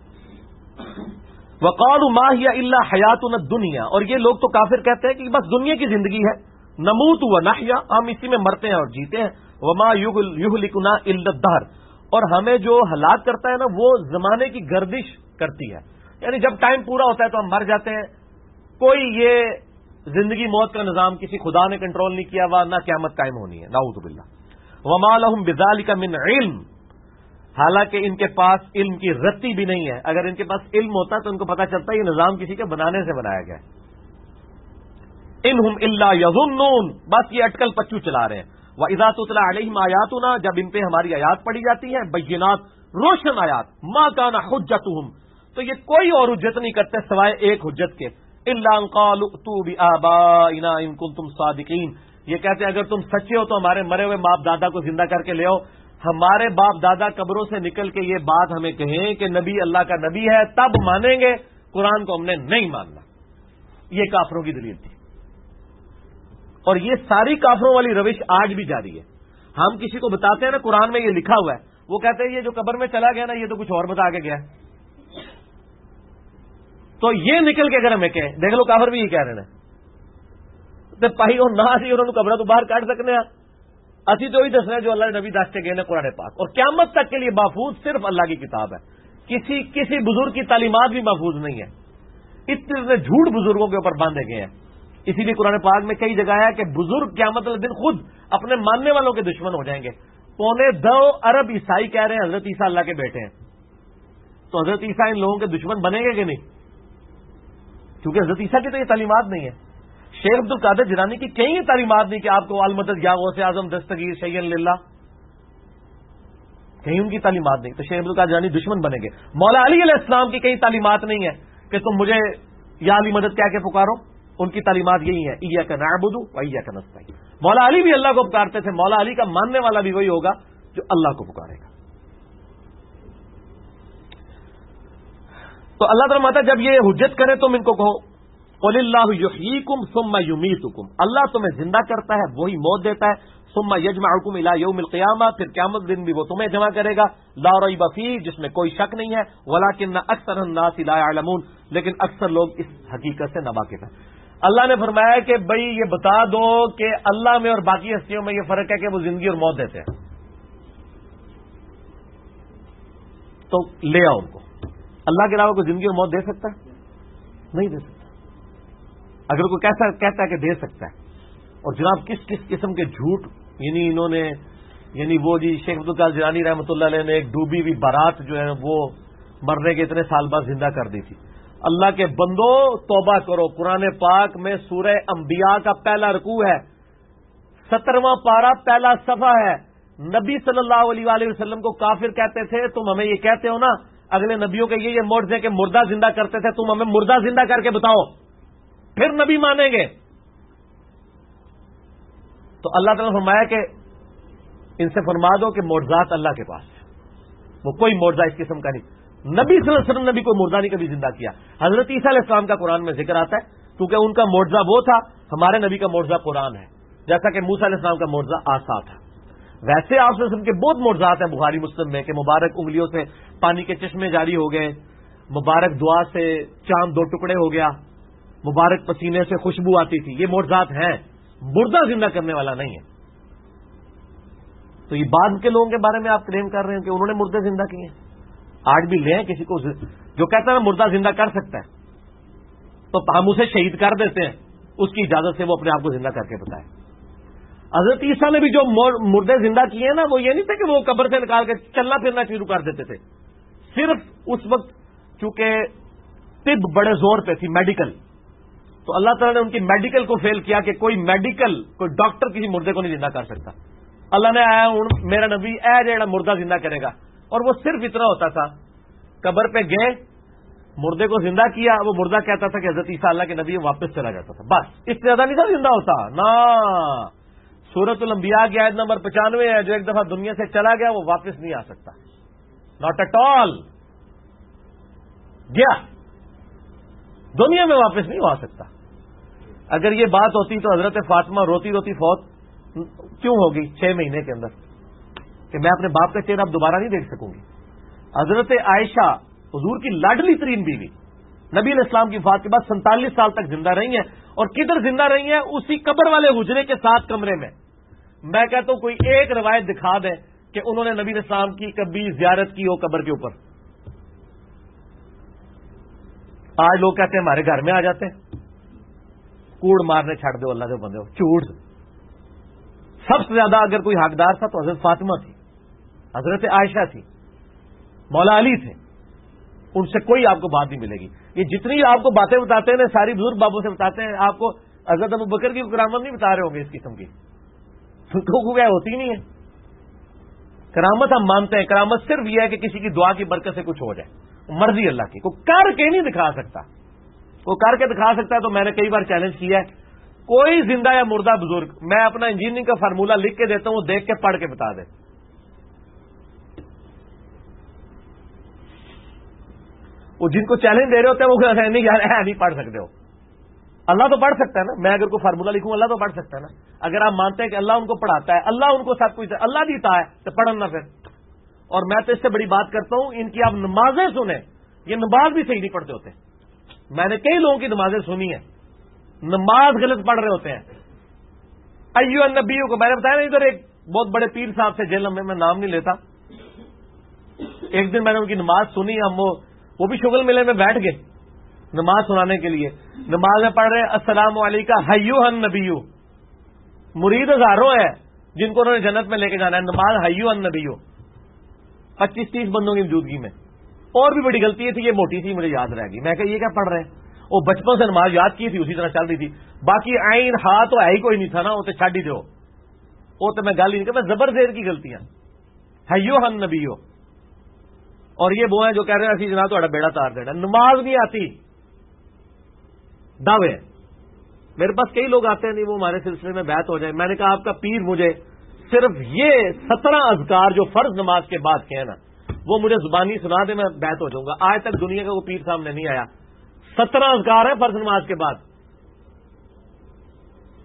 وقالوا ما هي الا حیاتنا الدنیا, اور یہ لوگ تو کافر کہتے ہیں کہ بس دنیا کی زندگی ہے, نموت و نحیا, ہم اسی میں مرتے ہیں اور جیتے ہیں, وما یہلکنا الا الدہر, اور ہمیں جو ہلاک کرتا ہے نا وہ زمانے کی گردش کرتی ہے, یعنی جب ٹائم پورا ہوتا ہے تو ہم مر جاتے ہیں. کوئی یہ زندگی موت کا نظام کسی خدا نے کنٹرول نہیں کیا ہوا, نہ قیامت قائم ہونی ہے, نعوذ باللہ. وما لهم بذلک من علم, حالانکہ ان کے پاس علم کی رتی بھی نہیں ہے. اگر ان کے پاس علم ہوتا تو ان کو پتا چلتا یہ نظام کسی کے بنانے سے بنایا گیا. انہم الا یظنون, بس یہ اٹکل پچو چلا رہے ہیں. وَإِذَا تُتْلَىٰ عَلَيْهِمْ آیَاتُنَا, جب ان پہ ہماری آیات پڑھی جاتی ہیں, بینات, روشن آیات, مَا كَانَ حُجَّتُهُمْ, تو یہ کوئی اور حجت نہیں کرتے سوائے ایک حجت کے, إِلَّا أَن قَالُوا ائْتُوا بِآبَائِنَا إِن كُنتُمْ صَادِقِينَ, یہ کہتے ہیں اگر تم سچے ہو تو ہمارے مرے ہوئے باپ دادا کو زندہ کر کے لے آؤ. ہمارے باپ دادا قبروں سے نکل کے یہ بات ہمیں کہیں کہ نبی اللہ کا نبی ہے, تب مانیں گے, قرآن کو ہم نے نہیں ماننا. یہ کافروں کی دلیل تھی, اور یہ ساری کافروں والی روش آج بھی جاری ہے. ہم کسی کو بتاتے ہیں نا قرآن میں یہ لکھا ہوا ہے, وہ کہتے ہیں یہ جو قبر میں چلا گیا نا یہ تو کچھ اور بتا کے گیا. تو یہ نکل کے اگر ہمیں کہیں دیکھ لو کافر بھی یہ کہہ رہے ہیں پائی اور نہ سی انہوں نے قبر تو باہر کاٹ سکنے ہیں, اسی تو ہی دسنا جو اللہ نبی دستے گئے نا قرآن پاک, اور قیامت تک کے لیے محفوظ صرف اللہ کی کتاب ہے. کسی بزرگ کی تعلیمات بھی محفوظ نہیں ہے. اتنے جھوٹ بزرگوں کے اوپر باندھے گئے ہیں. اسی لیے قرآن پاک میں کئی جگہ ہے کہ بزرگ قیامت والے دن خود اپنے ماننے والوں کے دشمن ہو جائیں گے. 2.25 ارب عیسائی کہہ رہے ہیں حضرت عیسیٰ اللہ کے بیٹے ہیں, تو حضرت عیسیٰ ان لوگوں کے دشمن بنیں گے کہ نہیں؟ کیونکہ حضرت عیسیٰ کی تو یہ تعلیمات نہیں ہے. شیخ عبد القادر جیلانی کی کہیں یہ تعلیمات نہیں کہ آپ کو المدد یا غوث اعظم دستگیر شیئن للہ, کہیں ان کی تعلیمات نہیں, تو شیخ عبد القادر جیلانی دشمن بنیں گے. مولا علی علیہ السلام کی کہیں تعلیمات نہیں ہے کہ تم مجھے یا علی مدد کہہ کے پکارو, ان کی تعلیمات یہی ہے ایاک نعبد و ایاک نستعین. مولا علی بھی اللہ کو پکارتے تھے, مولا علی کا ماننے والا بھی وہی ہوگا جو اللہ کو پکارے گا. تو اللہ تعالیٰ ماتا جب یہ حجت کرے تم ان کو کہو قل اللہ یحییکم ثم یمیتکم، اللہ تمہیں زندہ کرتا ہے وہی موت دیتا ہے، ثم یجمعکم الی یوم القیامہ، پھر قیامت دن بھی وہ تمہیں جمع کرے گا، لا ریب فیہ، جس میں کوئی شک نہیں ہے، ولکن اکثر الناس لا یعلمون، لیکن اکثر لوگ اس حقیقت سے ناواقف ہیں۔ اللہ نے فرمایا کہ بھئی یہ بتا دو کہ اللہ میں اور باقی ہستیوں میں یہ فرق ہے کہ وہ زندگی اور موت دیتے ہیں، تو لے آؤ ان کو۔ اللہ کے علاوہ کوئی زندگی اور موت دے سکتا ہے؟ نہیں دے سکتا۔ اگر کوئی کیسا کہتا ہے کہ دے سکتا ہے، اور جناب کس کس قسم کے جھوٹ، یعنی انہوں نے، یعنی وہ جی شیخ عبدالقادر جیلانی رحمۃ اللہ علیہ نے ایک ڈوبی ہوئی بارات جو ہے وہ مرنے کے اتنے سال بعد زندہ کر دی تھی۔ اللہ کے بندو توبہ کرو، قرآن پاک میں سورہ انبیاء کا پہلا رکوع ہے، 17واں پارہ پہلا صفحہ ہے۔ نبی صلی اللہ علیہ وآلہ وسلم کو کافر کہتے تھے، تم ہمیں یہ کہتے ہو نا اگلے نبیوں کے یہ معجزے کہ مردہ زندہ کرتے تھے، تم ہمیں مردہ زندہ کر کے بتاؤ پھر نبی مانیں گے۔ تو اللہ تعالیٰ نے فرمایا کہ ان سے فرما دو کہ معجزات اللہ کے پاس ہے، وہ کوئی معجزہ اس قسم کا نہیں۔ نبی صلی اللہ علیہ وسلم نے بھی کوئی مردہ نہیں کبھی زندہ کیا۔ حضرت عیسیٰ علیہ السلام کا قرآن میں ذکر آتا ہے کیونکہ ان کا معجزہ وہ تھا، ہمارے نبی کا معجزہ قرآن ہے، جیسا کہ موسیٰ علیہ السلام کا معجزہ آسا تھا۔ ویسے آپ صلی اللہ علیہ وسلم کے بہت معجزات ہیں بخاری مسلم میں کہ مبارک انگلیوں سے پانی کے چشمے جاری ہو گئے، مبارک دعا سے چاند 2 ٹکڑے ہو گیا، مبارک پسینے سے خوشبو آتی تھی، یہ معجزات ہیں، مردہ زندہ کرنے والا نہیں ہے۔ تو یہ بعد کے لوگوں کے بارے میں آپ کلیم کر رہے ہیں کہ انہوں نے مردے زندہ کیے ہیں؟ آج بھی لیں کسی کو جو کہتا ہے مردہ زندہ کر سکتا ہے تو ہم اسے شہید کر دیتے ہیں، اس کی اجازت سے وہ اپنے آپ کو زندہ کر کے بتائے۔ حضرت عیسیٰ نے بھی جو مردے زندہ کیے ہیں نا، وہ یہ نہیں تھے کہ وہ قبر سے نکال کے چلنا پھرنا شروع کر دیتے تھے، صرف اس وقت چونکہ طب بڑے زور پہ تھی، میڈیکل، تو اللہ تعالیٰ نے ان کی میڈیکل کو فیل کیا کہ کوئی میڈیکل، کوئی ڈاکٹر کسی مردے کو نہیں زندہ کر سکتا۔ اللہ نے آیا ہوں میرا نبی اے جڑا مردہ زندہ کرے گا، اور وہ صرف اتنا ہوتا تھا، قبر پہ گئے مردے کو زندہ کیا، وہ مردہ کہتا تھا کہ حضرت عیسیٰ اللہ کے نبی، واپس چلا جاتا تھا، بس اس سے زیادہ نہیں تھا زندہ ہوتا نا۔ سورۃ الانبیاء کی آیت نمبر 95 ہے، جو ایک دفعہ دنیا سے چلا گیا وہ واپس نہیں آ سکتا، ناٹ ایٹ آل، گیا دنیا میں واپس نہیں آ سکتا۔ اگر یہ بات ہوتی تو حضرت فاطمہ روتی روتی فوت کیوں ہوگی 6 مہینے کے اندر کہ میں اپنے باپ کا چہرہ اب دوبارہ نہیں دیکھ سکوں گی۔ حضرت عائشہ حضور کی لاڈلی ترین بیوی، نبی علیہ السلام کی وفات کے بعد 47 سال تک زندہ رہی ہیں، اور کدھر زندہ رہی ہیں؟ اسی قبر والے حجرے کے ساتھ کمرے میں۔ میں کہتا ہوں کوئی ایک روایت دکھا دیں کہ انہوں نے نبی علیہ السلام کی کبھی زیارت کی ہو قبر کے اوپر۔ آج لوگ کہتے ہیں ہمارے گھر میں آ جاتے ہیں، کوڑ مارنے چھڑ دو اللہ کے بندے ہو، چوڑ۔ سب سے زیادہ اگر کوئی حقدار تھا تو حضرت فاطمہ تھی، حضرت عائشہ تھی، مولا علی تھے، ان سے کوئی آپ کو بات نہیں ملے گی۔ یہ جتنی آپ کو باتیں بتاتے ہیں ساری بزرگ بابوں سے بتاتے ہیں، آپ کو حضرت ابوبکر کی کرامت نہیں بتا رہے ہوں گے اس قسم کی، ہوتی نہیں ہے کرامت۔ ہم مانتے ہیں کرامت صرف یہ ہے کہ کسی کی دعا کی برکت سے کچھ ہو جائے، مرضی اللہ کی، کوئی کر کے نہیں دکھا سکتا۔ وہ کر کے دکھا سکتا ہے تو میں نے کئی بار چیلنج کیا ہے، کوئی زندہ یا مردہ بزرگ، میں اپنا انجینئرنگ کا فارمولہ لکھ کے دیتا ہوں، وہ دیکھ کے پڑھ کے بتا دے۔ وہ جن کو چیلنج دے رہے ہوتے ہیں وہ کہتے ہیں نہیں یار نہیں پڑھ سکتے ہو۔ اللہ تو پڑھ سکتا ہے نا، میں اگر کوئی فارمولہ لکھوں اللہ تو پڑھ سکتا ہے نا۔ اگر آپ مانتے ہیں کہ اللہ ان کو پڑھاتا ہے، اللہ ان کو سب کچھ اللہ دیتا ہے تو پڑھنا پھر۔ اور میں تو اس سے بڑی بات کرتا ہوں، ان کی آپ نمازیں سنیں، یہ نماز بھی صحیح نہیں پڑھتے ہوتے۔ میں نے کئی لوگوں کی نمازیں سنی ہیں، نماز غلط پڑھ رہے ہوتے ہیں۔ ایو النبیوں کو میں نے بتایا نا، ادھر ایک بہت بڑے پیر صاحب سے جیل میں نام نہیں لیتا، ایک دن میں نے ان کی نماز سنی، ہم وہ بھی شغل میلے میں بیٹھ گئے نماز سنانے کے لیے، نماز میں پڑھ رہے السلام علیکم حیو النبیو، مرید ہزاروں ہیں جن کو انہوں نے جنت میں لے کے جانا ہے، نماز حیو النبیو 25-30 بندوں کی موجودگی میں۔ اور بھی بڑی غلطی تھی، یہ موٹی تھی مجھے یاد رہ گئی، میں کہ یہ کیا پڑھ رہے ہیں؟ وہ بچپن سے نماز یاد کی تھی اسی طرح چل رہی تھی، باقی عین ہاتھ تو ہے ہی کوئی نہیں تھا نا، وہ تو چھڈ ہی دو، وہ تو میں گل ہی نہیں کہ میں زبر زیر کی غلطیاں حیو النبیو۔ اور یہ وہ ہیں جو کہہ رہے ہیں اسی جناب تہاڈا بیڑا تار دینا، نماز نہیں آتی، دعوے۔ میرے پاس کئی لوگ آتے ہیں نہیں وہ ہمارے سلسلے میں بیعت ہو جائے، میں نے کہا آپ کا پیر مجھے صرف یہ 17 اذکار جو فرض نماز کے بعد کے ہیں نا وہ مجھے زبانی سنا دے، میں بیعت ہو جاؤں گا۔ آج تک دنیا کا وہ پیر سامنے نہیں آیا، 17 اذکار ہیں فرض نماز کے بعد،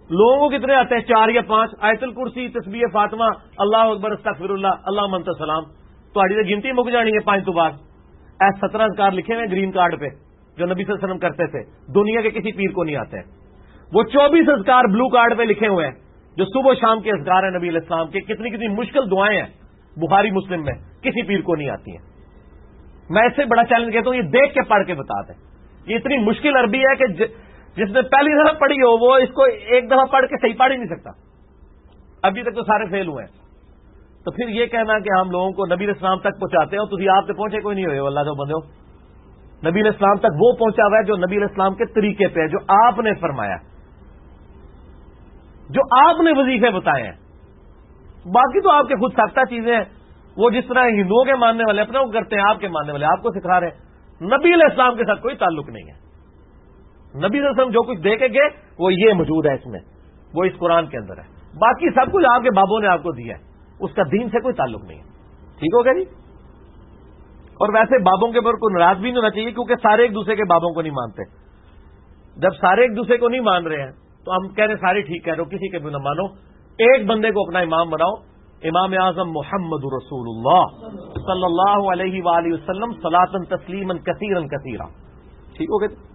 لوگوں کو کتنے آتے ہیں؟ 4 یا 5. آیت الکرسی، تسبیح فاطمہ، اللہ اکبر، استغفر اللہ، اللہ منت سلام. تو گنتی مک جانی ہے 5 تو بعد. 17 اذکار لکھے ہوئے گرین کارڈ پہ جو نبی صلی اللہ علیہ وسلم کرتے تھے، دنیا کے کسی پیر کو نہیں آتے ہیں. وہ 24 اذکار بلو کارڈ پہ لکھے ہوئے ہیں جو صبح و شام کے اذکار ہیں نبی علیہ السلام کے. کتنی کتنی مشکل دعائیں ہیں بخاری مسلم میں، کسی پیر کو نہیں آتی ہیں. میں اس سے بڑا چیلنج کہتا ہوں، یہ دیکھ کے پڑھ کے بتا دیں. یہ اتنی مشکل عربی ہے کہ جس نے پہلی دفعہ پڑھی ہو وہ اس کو ایک دفعہ پڑھ کے صحیح پڑھ ہی نہیں سکتا. ابھی تک تو سارے فیل ہوئے ہیں. تو پھر یہ کہنا کہ ہم لوگوں کو نبی علیہ السلام تک پہنچاتے ہو، تو آپ سے پہنچے کوئی نہیں ہوئے ہو. اللہ جو بندے ہو، نبی علیہ السلام تک وہ پہنچا ہوا ہے جو نبی علیہ السلام کے طریقے پہ ہے، جو آپ نے فرمایا، جو آپ نے وظیفے بتائے ہیں. باقی تو آپ کے خود ساختہ چیزیں ہیں. وہ جس طرح ہندوؤں کے ماننے والے اپنا وہ کرتے ہیں، آپ کے ماننے والے آپ کو سکھا رہے ہیں. نبی علیہ السلام کے ساتھ کوئی تعلق نہیں ہے. نبی علیہ السلام جو کچھ دے کے گئے وہ یہ موجود ہے اس میں، وہ اس قرآن کے اندر ہے. باقی سب کچھ آپ کے بابوں نے آپ کو دیا ہے، اس کا دین سے کوئی تعلق نہیں ہے. ٹھیک ہو گیا جی؟ اور ویسے بابوں کے اوپر کوئی ناراض بھی نہیں ہونا چاہیے، کیونکہ سارے ایک دوسرے کے بابوں کو نہیں مانتے. جب سارے ایک دوسرے کو نہیں مان رہے ہیں تو ہم کہہ رہے ہیں سارے ٹھیک کہہ رہے ہو، کسی کے بھی نہ مانو. ایک بندے کو اپنا امام بناؤ، امام اعظم محمد رسول اللہ صلی اللہ علیہ وآلہ وسلم صلاۃ تسلیما کثیرا کثیرا. ٹھیک ہو گیا؟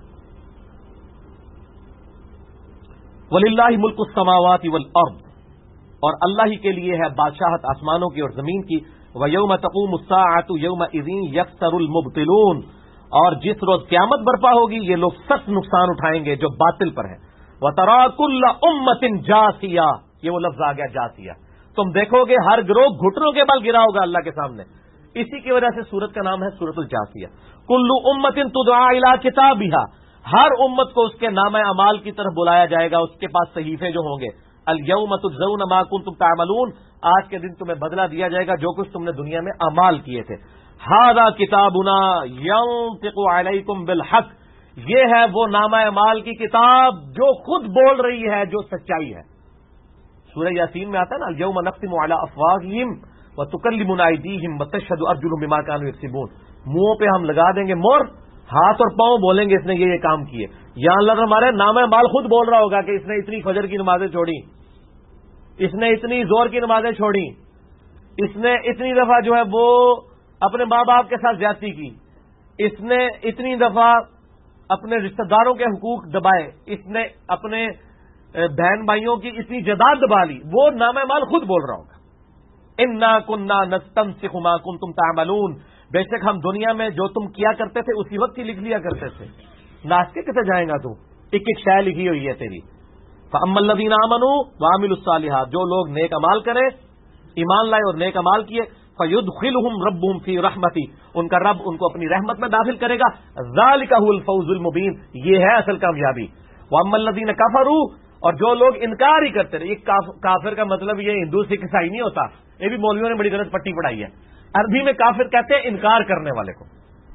وَلِلَّهِ مُلْكُ السَّمَاوَاتِ وَالْأَرْضِ، اور اللہ ہی کے لیے ہے بادشاہت آسمانوں کی اور زمین کی. وَيَوْمَ تَقُومُ السَّاعَةُ يَوْمَئِذٍ يَخْسَرُ الْمُبْطِلُونَ، اور جس روز قیامت برپا ہوگی یہ لوگ سخت نقصان اٹھائیں گے جو باطل پر ہیں. وَتَرَىٰ كُلَّ أُمَّةٍ جَاثِيَةٍ، یہ وہ لفظ آ گیا جاثیہ. تم دیکھو گے ہر گروہ گھٹنوں کے بل گرا ہوگا اللہ کے سامنے. اسی کی وجہ سے سورت کا نام ہے سورۃ الجاثیہ. كُلُّ أُمَّةٍ تُدْعَىٰ إِلَىٰ كِتَابِهَا، ہر امت کو اس کے نامہ اعمال کی طرف بلایا جائے گا، اس کے پاس صحیفے جو ہوں گے. الیوم تجزون ما کنتم تعملون، آج کے دن تمہیں بدلہ دیا جائے گا جو کچھ تم نے دنیا میں اعمال کیے تھے. ھذا کتابنا ینطق علیکم بالحق، یہ ہے وہ نامہ اعمال کی کتاب جو خود بول رہی ہے جو سچائی ہے. سورہ یاسین میں آتا ہے نا، الیوم نختم علی افواہہم وتکلمنا ایدیہم وتشہد ارجلہم بما کانوا یکسبون، منہوں پہ ہم لگا دیں گے مہر، ہاتھ اور پاؤں بولیں گے اس نے یہ کام کیے. یا اللہ ہمارے نامہ مال خود بول رہا ہوگا کہ اس نے اتنی فجر کی نمازیں چھوڑی، اس نے اتنی زور کی نمازیں چھوڑی، اس نے اتنی دفعہ جو ہے وہ اپنے ماں باپ کے ساتھ زیادتی کی، اس نے اتنی دفعہ اپنے رشتہ داروں کے حقوق دبائے، اس نے اپنے بہن بھائیوں کی اتنی جداد دبا لی. وہ نامہ مال خود بول رہا ہوگا. انا کننا نستنسخ ما کنتم تعملون، بے شک ہم دنیا میں جو تم کیا کرتے تھے اسی وقت ہی لکھ لیا کرتے تھے. ناستے کتے جائیں گا تو ایک ایک شے لکھی ہوئی ہے تیری. فَأَمَّا الَّذِينَ آمَنُوا وَعَمِلُوا الصَّالِحَاتِ، جو لوگ نیک اعمال کرے، ایمان لائے اور نیک اعمال کیے، فَيُدْخِلُهُمْ رَبُّهُمْ فِي رَحْمَتِهِ، ان کا رب ان کو اپنی رحمت میں داخل کرے گا. ذَلِكَ هُوَ الْفَوْزُ الْمُبِينُ، یہ ہے اصل کامیابی. وَأَمَّا الَّذِينَ كَفَرُوا، اور جو لوگ انکار ہی کرتے رہے. یہ کافر کا مطلب یہ ہندو سکھ عیسائی نہیں ہوتا، یہ بھی مولویوں نے بڑی غلط پٹی پڑھائی ہے. عربی میں کافر کہتے ہیں انکار کرنے والے کو.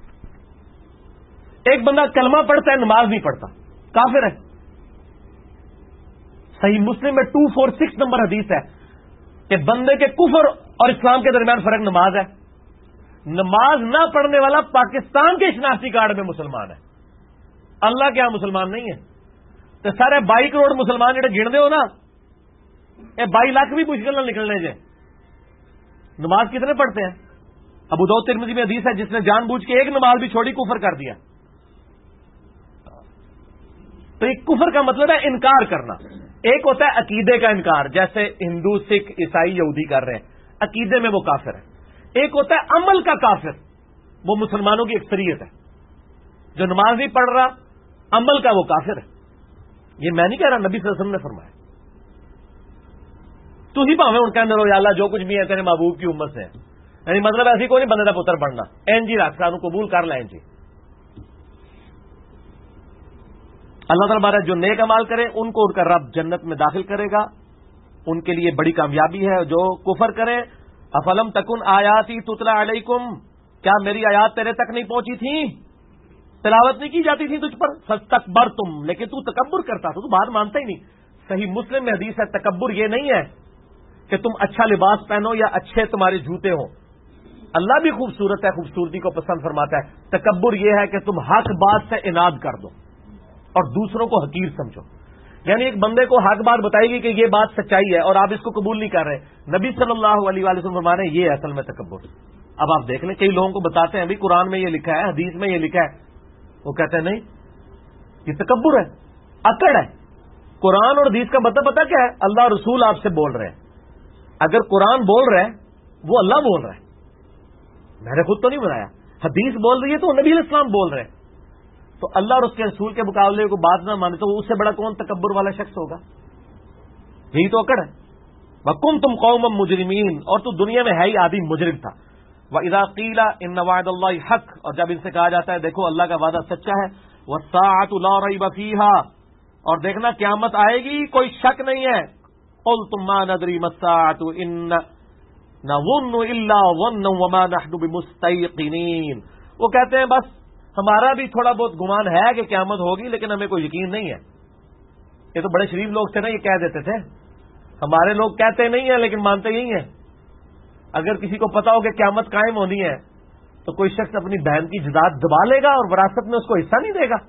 ایک بندہ کلمہ پڑھتا ہے نماز نہیں پڑھتا، کافر ہے. صحیح مسلم میں 246 نمبر حدیث ہے کہ بندے کے کفر اور اسلام کے درمیان فرق نماز ہے. نماز نہ پڑھنے والا پاکستان کے شناختی کارڈ میں مسلمان ہے، اللہ کے یہاں مسلمان نہیں ہے. تو سارے 22 کروڑ مسلمان جڑے گنتے ہو نا، یہ 22 لاکھ بھی مشکل نہ نکلنے جائے. نماز کتنے پڑھتے ہیں؟ ابو داؤد ترمذی میں حدیث ہے جس نے جان بوجھ کے ایک نماز بھی چھوڑی کفر کر دیا. تو یہ کفر کا مطلب ہے انکار کرنا. ایک ہوتا ہے عقیدے کا انکار، جیسے ہندو سکھ عیسائی یہودی کر رہے ہیں، عقیدے میں وہ کافر ہے. ایک ہوتا ہے عمل کا کافر، وہ مسلمانوں کی اکثریت ہے. جو نماز نہیں پڑھ رہا عمل کا وہ کافر ہے. یہ میں نہیں کہہ رہا، نبی صلی اللہ علیہ وسلم نے فرمایا. تو ہی پاویں ان کے اندر ہو یا اللہ جو کچھ بھی ہے تیرے محبوب کی امت سے ہے. یعنی مطلب ایسی کوئی نہیں بندے کا پتر بننا، این جی رکھ سانو قبول کر لیں جی. اللہ تعالیٰ ہمارا جو نیک امال کرے ان کو ان کا رب جنت میں داخل کرے گا، ان کے لیے بڑی کامیابی ہے. جو کفر کرے، افلم تکن آیاتی تتلا علیکم، کیا میری آیات تیرے تک نہیں پہنچی تھی، تلاوت نہیں کی جاتی تھی تجھ پر؟ فاستکبرتم، لیکن تو تکبر کرتا تھا، تو بات مانتا ہی نہیں. صحیح مسلم میں حدیث ہے تکبر یہ نہیں ہے کہ تم اچھا لباس پہنو یا اچھے تمہارے جوتے ہوں. اللہ بھی خوبصورت ہے، خوبصورتی کو پسند فرماتا ہے. تکبر یہ ہے کہ تم حق بات سے اناد کر دو اور دوسروں کو حقیر سمجھو. یعنی ایک بندے کو حق بات بتائے گی کہ یہ بات سچائی ہے اور آپ اس کو قبول نہیں کر رہے. نبی صلی اللہ علیہ وآلہ وسلم فرما رہے ہیں یہ اصل میں تکبر. اب آپ دیکھ لیں کئی لوگوں کو بتاتے ہیں بھی قرآن میں یہ لکھا ہے, حدیث میں یہ لکھا ہے, وہ کہتے ہیں نہیں یہ تکبر ہے, اکڑ ہے. قرآن اور حدیث کا مطلب پتہ کیا ہے؟ اللہ رسول آپ سے بول رہے ہیں. اگر قرآن بول رہا ہے وہ اللہ بول رہا ہے, میں نے خود تو نہیں بنایا. حدیث بول رہی ہے تو نبی علیہ السلام بول رہے ہیں. تو اللہ اور اس کے رسول کے مقابلے کو بات نہ مانے تو اس سے بڑا کون تکبر والا شخص ہوگا؟ یہی تو اکڑ ہے. وَكُنْتُمْ قَوْمًا مُجْرِمِينَ, اور تو دنیا میں ہے ہی آدھی مجرم تھا. وَإِذَا قِيلَ إِنَّ وَعْدَ اللَّهِ حَقٌّ, اور جب ان سے کہا جاتا ہے دیکھو اللہ کا وعدہ سچا ہے. وَالسَّاعَةُ لَا رَيْبَ فِيهَا, اور دیکھنا قیامت آئے گی کوئی شک نہیں ہے. قُلْتُمْ مَا نَدْرِي مَا السَّاعَةُ إِنَّ نَظُنُّ إِلَّا ظَنًّا وَمَا نَحْنُ بِمُسْتَيْقِنِينَ, وہ کہتے ہیں بس ہمارا بھی تھوڑا بہت گمان ہے کہ قیامت ہوگی لیکن ہمیں کوئی یقین نہیں ہے. یہ تو بڑے شریف لوگ تھے نا, یہ کہہ دیتے تھے. ہمارے لوگ کہتے نہیں ہیں لیکن مانتے یہی ہیں. اگر کسی کو پتا ہو کہ قیامت قائم ہونی ہے تو کوئی شخص اپنی بہن کی جائیداد دبا لے گا اور وراثت میں اس کو حصہ نہیں دے گا.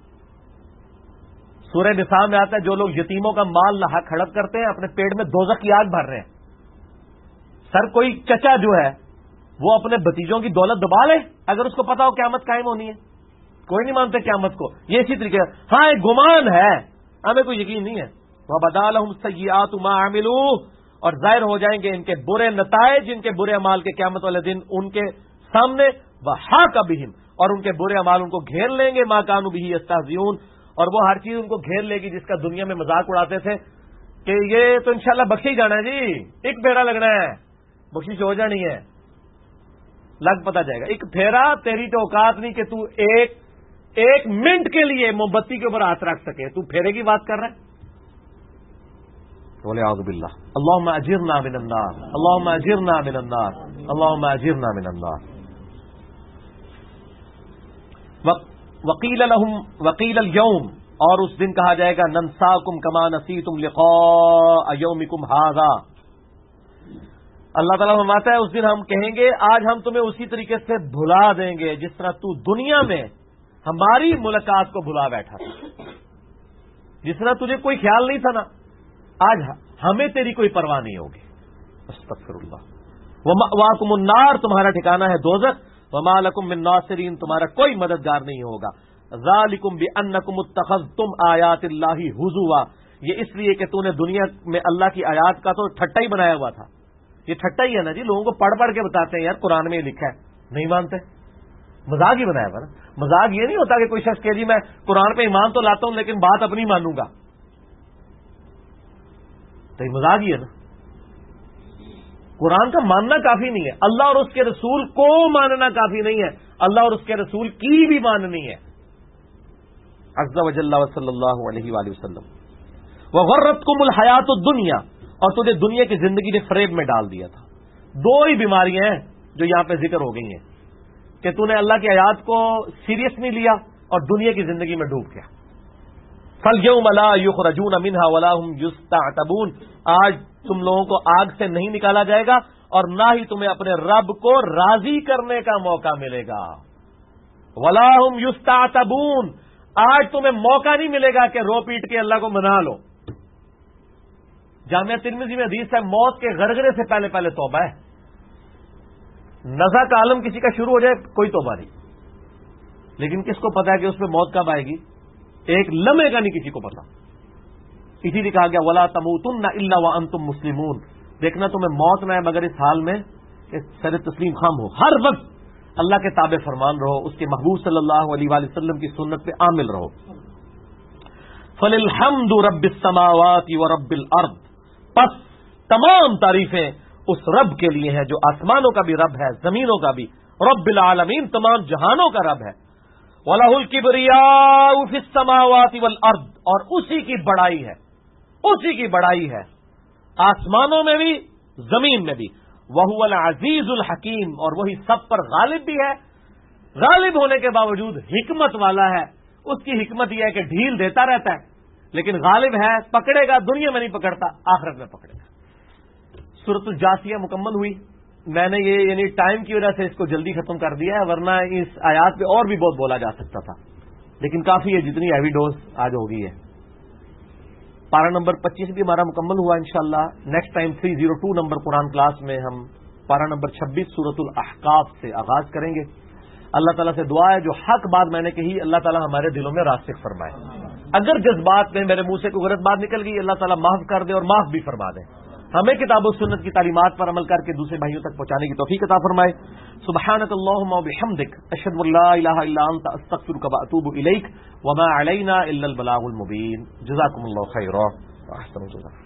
سورہ نساء میں آتا ہے جو لوگ یتیموں کا مال ناحق ہڑپ کرتے ہیں اپنے پیٹ میں دوزخ کی آگ بھر رہے ہیں. سر کوئی چچا جو ہے وہ اپنے بھتیجوں کی دولت دبا لے اگر اس کو پتا ہو قیامت قائم ہونی ہے. کوئی نہیں مانتے قیامت کو. یہ اسی طریقے ہاں ایک گمان ہے, ہمیں کوئی یقین نہیں ہے. وَبَدَا لَهُمْ سَيِّئَاتُ مَا عَمِلُوا, اور ظاہر ہو جائیں گے ان کے برے نتائج, ان کے برے اعمال کے قیامت والے دن ان کے سامنے. وَحَاقَ بِهِمْ, اور ان کے برے اعمال ان کو گھیر لیں گے. مَا كَانُوا بِهِ يَسْتَهْزِئُونَ, اور وہ ہر چیز ان کو گھیر لے گی جس کا دنیا میں مذاق اڑاتے تھے کہ یہ تو انشاءاللہ بخشی جانا ہے جی, ایک پھیرا لگنا ہے, بخشش ہو جانی ہے. لگ پتا جائے گا ایک پھیرا, تیری تو اوقات نہیں کہ تو ایک منٹ کے لیے موم بتی کے اوپر ہاتھ رکھ سکے, تو پھیرے کی بات کر رہا ہے. وَلِعَوْذُ بِاللَّهِ اللهم اجرنا من النار, اللهم اجرنا من النار, اللهم اجرنا من النار. وقیل اليوم, اور اس دن کہا جائے گا ننساکم کما نسیتم لقاء یومکم ھذا. اللہ تعالیٰ فرماتا ہے اس دن ہم کہیں گے آج ہم تمہیں اسی طریقے سے بھلا دیں گے جس طرح تو دنیا میں ہماری ملاقات کو بھلا بیٹھا تھا. جس طرح تجھے کوئی خیال نہیں تھا نا, آج ہمیں تیری کوئی پرواہ نہیں ہوگی. استغفر اللہ. ومأواکم النار, تمہارا ٹھکانہ ہے دوزخ. وما لکم من ناصرین, تمہارا کوئی مددگار نہیں ہوگا. ذالکم بانکم اتخذتم آیات اللہ ہزوا, یہ اس لیے کہ تو نے دنیا میں اللہ کی آیات کا تو ٹھٹا ہی بنایا ہوا تھا. یہ ٹھٹا ہی ہے نا جی, لوگوں کو پڑھ پڑھ کے بتاتے ہیں یار قرآن میں یہ لکھا ہے, نہیں مانتے. مذاق ہی بنایا ہوا نا. مذاق یہ نہیں ہوتا کہ کوئی شخص کہ جی میں قرآن پہ ایمان تو لاتا ہوں لیکن بات اپنی مانوں گا, تو یہ مذاق ہی ہے نا. قرآن کا ماننا کافی نہیں ہے, اللہ اور اس کے رسول کو ماننا کافی نہیں ہے, اللہ اور اس کے رسول کی بھی ماننی ہے. عز و جل و صلی اللہ علیہ وآلہ وسلم. وغرتکم الحیات الدنیا, اور تجھے دنیا کی زندگی نے فریب میں ڈال دیا تھا. دو ہی بیماریاں ہیں جو یہاں پہ ذکر ہو گئی ہیں کہ تو نے اللہ کی آیات کو سیریس نہیں لیا اور دنیا کی زندگی میں ڈوب گیا. فَالْيَوْمَ لَا يُخْرَجُونَ مِنْهَا وَلَا هُمْ يُسْتَعْتَبُونَ, آج تم لوگوں کو آگ سے نہیں نکالا جائے گا اور نہ ہی تمہیں اپنے رب کو راضی کرنے کا موقع ملے گا. وَلَا هُمْ يُسْتَعْتَبُونَ, آج تمہیں موقع نہیں ملے گا کہ رو پیٹ کے اللہ کو منا لو. جامعہ ترمذی میں حدیث ہے موت کے غرغرے سے پہلے پہلے توبہ ہے. نزع کا عالم کسی کا شروع ہو جائے کوئی توبہ نہیں, لیکن کس کو پتا ہے کہ اس پہ موت کب آئے گی؟ ایک لمحے کا نہیں کسی کو پتا. اسی لیے کہا گیا ولا تموتن الا وانتم مسلمون, دیکھنا تمہیں موت نہ ہے مگر اس حال میں کہ سر تسلیم خام ہو, ہر وقت اللہ کے تابع فرمان رہو, اس کے محبوب صلی اللہ علیہ وآلہ وسلم کی سنت پہ عامل رہو. فللحمد رب السماوات ورب الارض, پس تمام تعریفیں اس رب کے لیے ہیں جو آسمانوں کا بھی رب ہے زمینوں کا بھی, رب العالمین تمام جہانوں کا رب ہے. وَلَهُ الْكِبْرِيَاءُ فِي السَّمَاوَاتِ وَالْأَرْضِ, اور اسی کی بڑائی ہے, اسی کی بڑائی ہے آسمانوں میں بھی زمین میں بھی. وَهُوَ الْعَزِيزُ الْحَكِيمُ, اور وہی سب پر غالب بھی ہے, غالب ہونے کے باوجود حکمت والا ہے. اس کی حکمت یہ ہے کہ ڈھیل دیتا رہتا ہے لیکن غالب ہے, پکڑے گا دنیا میں نہیں پکڑتا, آخرت میں پکڑے گا. سورۃ الجاثیہ مکمل ہوئی. میں نے یہ یعنی ٹائم کی وجہ سے اس کو جلدی ختم کر دیا ہے, ورنہ اس آیات پہ اور بھی بہت بولا جا سکتا تھا, لیکن کافی ہے جتنی ہیوی ڈوز آج ہو گئی ہے. پارہ نمبر 25 بھی ہمارا مکمل ہوا انشاءاللہ. نیکسٹ ٹائم 302 نمبر قرآن کلاس میں ہم پارہ نمبر 26 سورۃ الاحقاف سے آغاز کریں گے. اللہ تعالیٰ سے دعا ہے جو حق بات میں نے کہی اللہ تعالیٰ ہمارے دلوں میں راسخ فرمائے. اگر جذبات میں میرے منہ سے کوئی غلط بات نکل گئی اللہ تعالیٰ معاف کر دے اور معاف بھی فرما دے. ہمیں کتاب و سنت کی تعلیمات پر عمل کر کے دوسرے بھائیوں تک پہنچانے کی توفیق عطا فرمائے. سبحانک اللہم و بحمدک اشہد ان لا الہ الا انت استغفرک و اتوب الیک وما علینا الا البلاغ المبین. جزاکم اللہ خیرا.